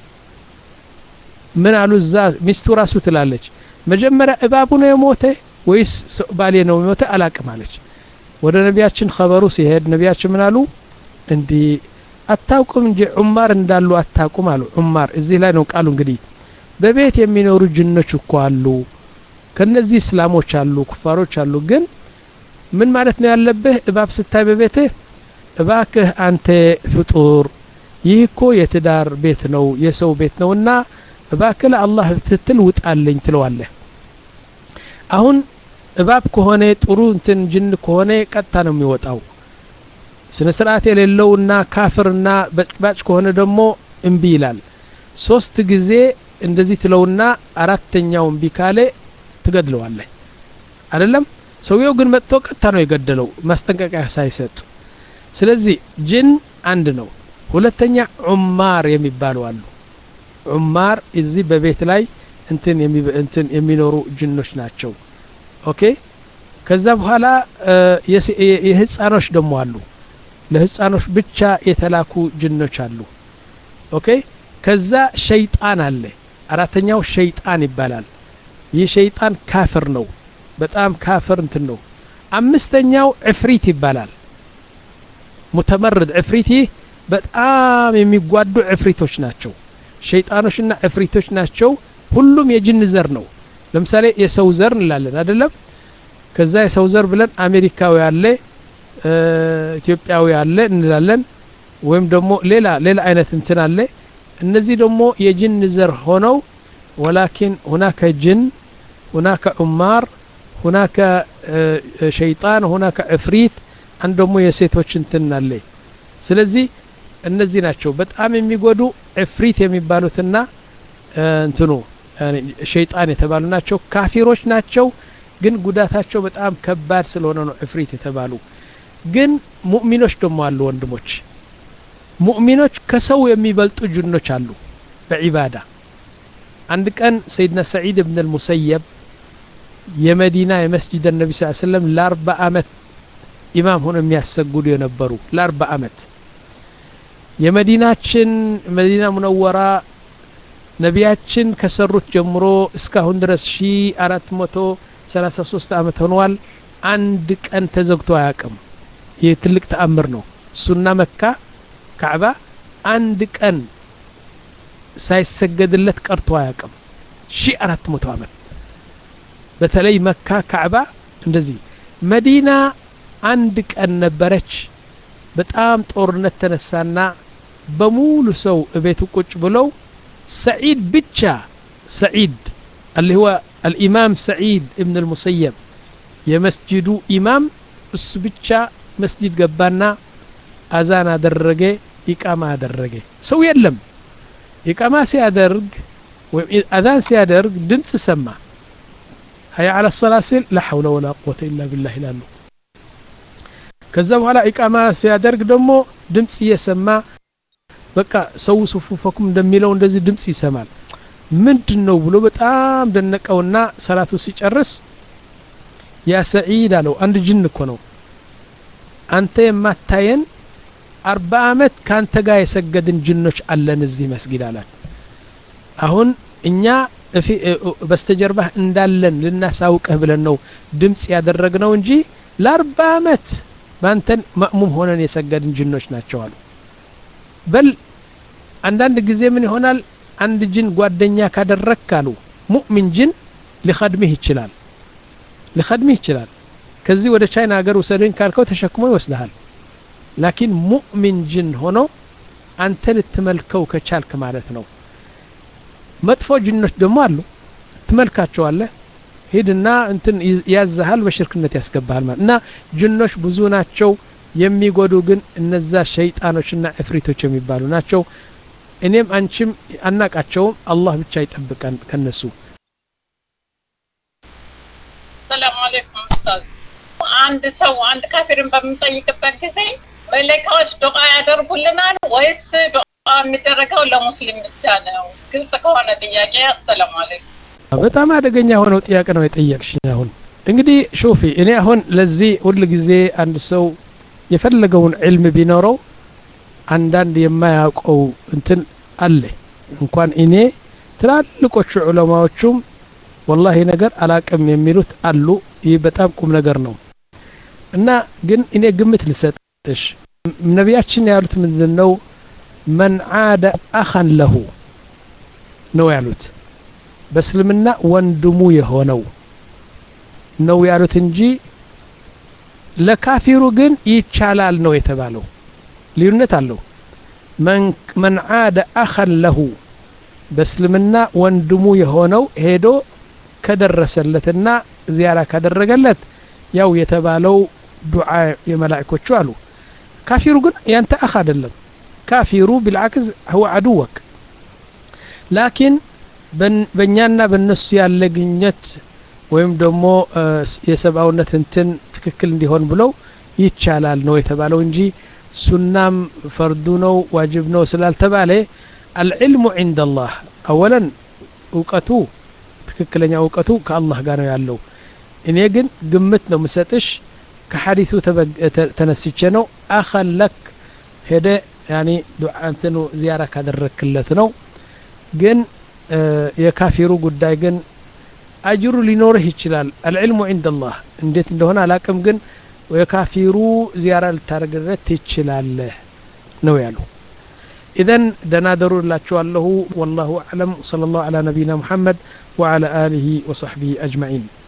A: ምን አሉ ዛ ሚስቱ ራሱ ትላለች መጀመሪያ እባቡ ነው የሞተ ወይስ ባሌ ነው የሞተ አላቅም አለች ወደ ነቢያችን ኸበሩ ሲሄድ ነቢያችን ምን አሉ እንዲ አታውቁም እንጂ ዑማር እንዳሉ አታውቁም አሉ ዑማር እዚህ ላይ ነው ቃሉ እንግዲህ በቤት የሚኖሩ ጅኖች እኮ አሉ ከነዚህ እስላሞች አሉ ኩፋሮች አሉ ግን ምን ማለት ነው ያለብህ እባብ ስታይ በቤትህ እባክህ አንተ ፍጡር ይህ እኮ የትዳር ቤት ነው የሰው ቤት ነውና እባክህ ለአላህ ስትል ውጣልኝ ትለዋለህ አሁን እባብ ከሆነ ጥሩ እንትን ጅን ከሆነ ቀጣ ነው የሚወጣው ስነ ስርዓት የሌለውና ካፍርና በጭባጭ ከሆነ ደግሞ እምቢ ይላል ሶስት ጊዜ እንደዚህ ትለውና አራተኛው እምቢ ካለ ትገድለዋለህ አይደለም ሰውየው ግን መጥቶ ቀጣ ነው የገደለው ማስጠንቀቂያ ሳይሰጥ ስለዚህ ጅን አንድ ነው ሁለተኛ ዑማር የሚባሉ አሉ ዑማር እዚህ በቤት ላይ እንትን እንትን የሚኖሩ ጅኖች ናቸው ኦኬ ከዛ በኋላ የህፃኖች ደሞ አሉ ለህፃኖች ብቻ የተላኩ ጅኖች አሉ ኦኬ ከዛ ሸይጣን አለ አራተኛው ሸይጣን ይባላል ይህ ሸይጣን ካፍር ነው በጣም ካፍር እንትን ነው አምስተኛው ዕፍሪት ይባላል ሙተመርድ ዕፍሪት በጣም የሚጓዱ ዕፍሪቶች ናቸው ሸይጣኖችና ዕፍሪቶች ናቸው ሁሉም የጅን ዘር ነው ለምሳሌ የሰው ዘር እንላለን አይደለም ከዛ የሰው ዘር ብለን አሜሪካው ያለ ኢትዮጵያዊ አለ እንላለን ወይም ደግሞ ሌላ ሌላ አይነት እንትን አለ እነዚህ ደግሞ የጅን ዘር ሆነው ولكن هناك جن هناك عمار هناك شيطان هناك عفريت عندهم የሴቶች እንትን አለ ስለዚህ እነዚህ ናቸው በጣም የሚጎዱ عفريت የሚባሉትና እንትኑ ሸይጣን የተባሉ ናቸው ካፊሮች ናቸው ግን ጉዳታቸው በጣም ከባድ ስለሆነ ነው عفريت የተባሉ ግን ሙእሚኖች ደግሞ አሉ ወንድሞች ሙእሚኖች ከሰው የሚበልጡ ጅኖች አሉ በዒባዳ አንድ ቀን ሰይድና ሰዒድ ኢብኑ አልሙሰየብ የመዲና የመስጂድ ነብይ ሰለላሁ ዐለይሂ ወሰለም ለአርባ አመት ኢማም ሆነው የሚያሰግዱ የነበሩ ለአርባ አመት የመዲናችን መዲና ሙነወራ ነቢያችን ከሰሩት ጀምሮ እስካሁን ድረስ ሺህ አራት መቶ ሰላሳ ሶስት አመት ሆኗል አንድ ቀን ተዘግቶ አያውቅም ይህ ትልቅ ተአምር ነው ሱና መካ ካዕባ አንድ ቀን ሳይሰገድለት ቀርቶ አያውቅም ሺህ አራት መቶ አመት በተለይ መካ ካዕባ እንደዚህ መዲና አንድ ቀን ነበረች በጣም ጦርነት ተነሳና በሙሉ ሰው እቤቱ ቁጭ ብለው ሰዒድ ብቻ ሰዒድ اللي هو الامام سعيد ابن المسيب የመስጂዱ ኢማም እሱ ብቻ መስጂድ ገባና አዛን አደረገ ኢቃማ አደረገ ሰው የለም ኢቃማ ሲያደርግ ወይ አዛን ሲያደርግ ድምጽ ሰማ هيا على الصلاه لا حول ولا قوه الا بالله ይላሉ ከዛ በኋላ ኢቃማ ሲያደርግ ደግሞ ድምጽ እየሰማ በቃ ሰው ሱፉፈኩም እንደሚለው እንደዚህ ድምጽ ይሰማል ምንድነው ብሎ በጣም ደነቀውና ሰላቱ ሲጨርስ ያ ሰዒድ አለው አንድ ጅን እኮ ነው አንተ የማታየን አርባ አመት ካንተ ጋር የሰገድን ጅኖች አለን እዚህ መስጊድ አላት አሁን እኛ በስተጀርባህ እንዳለን ልናሳውቅህ ብለን ነው ድምጽ ያደረግነው እንጂ ለአርባ አመት ባንተን ማእሙም ሆነን የሰገድን ጅኖች ናቸው አሉ በል አንዳንድ ጊዜ ምን ይሆናል አንድ ጅን ጓደኛ ካደረካሉ ሙእሚን ጅን ሊخدمህ ይችላል ሊخدمህ ይችላል ከዚህ ወደ ቻይና ሀገር ወሰደኝ ካልከው ተሸክሞ ይወስዳል ላኪን ሙእሚን ጅን ሆኖ አንተ ልትመልከው ከቻልክ ማለት ነው መጥፎ ጅኖች ደግሞ አሉ ትመልካቸዋለህ ሄድና እንትን ያዛሃል በሽርክነት ያስገባሃል ማለት እና ጅኖች ብዙ ናቸው የሚጎዱ ግን እነዛ ሸይጣኖችና ዕፍሪቶች የሚባሉ ናቸው እኔም አንቺም አናቃቸው አላህ ብቻ ይጠብቀን ከነሱ
F: ሰላም አለይኩም ኡስታዝ አንድ ሰው አንድ ካፊርን በሚጠይቅበት ጊዜ መለካዎች ዱዓ ያደርጉልናል ወይስ ዱዓ የሚደረገው ለሙስሊም ብቻ ነው ግልጽ ከሆነ ጥያቄ ሰላም አለይኩም
A: በጣም አደገኛ ሆነው ጥያቄ ነው የጠየቅሽኝ አሁን እንግዲህ ሹፊ እኔ አሁን ለዚህ ሁሉ ጊዜ አንድ ሰው የፈለገውን ዒልም ቢኖረው አንዳንድ የማያውቀው እንትን አለ እንኳን እኔ ትላልቆቹ ዑለማዎቹም والله ነገር አላቅም የሚሉት አሉ ይህ በጣም ቁም ነገር ነው እና ግን እኔ ግምት ልሰጥሽ ነብያችን ያሉት ምንድነው من عاد اخا له ነው ያሉት በእስልምና ወንድሙ የሆነው ነው ያሉት እንጂ ለካፊሩ ግን ይቻላል ነው የተባለው ልዩነት አለው من من عاد اخا له በእስልምና ወንድሙ የሆነው ሄዶ ከደረሰለትና ዚያራ ካደረገለት ያው የተባለው ዱዓ የመላእክቶቹ አሉ ካፊሩ ግን ያንተ አخ አይደለም ካፊሩ بالعكس هو عدوك لكن በእኛና በእነሱ ያለ ግንኙነት ወይም ደግሞ የሰብአውነት እንትን ትክክል እንዲሆን ብለው ይቻላል ነው የተባለው እንጂ ሱናም ፈርዱ ነው ዋጅብ ነው ስላልተባለ العلم عند الله اولا እውቀቱ ትክክለኛ እውቀቱ ከአላህ ጋር ነው ያለው እኔ ግን ግምት ነው መሰጥሽ ከሐዲሱ ተነስቼ ነው አخلك ሄደ يعني ዱዓ እንትኑ ዚያራ ካደረክለት ነው ግን የካፊሩ ጉዳይ ግን አጅሩ ሊኖርህ ይችላል العلم عند الله እንዴት እንደሆነ አላቅም ግን የካፊሩ ዚያራ ልታደርግለት ይችላል ነው ያለው إذن دنادروا الله والله والله أعلم صلى الله على نبينا محمد وعلى آله وصحبه أجمعين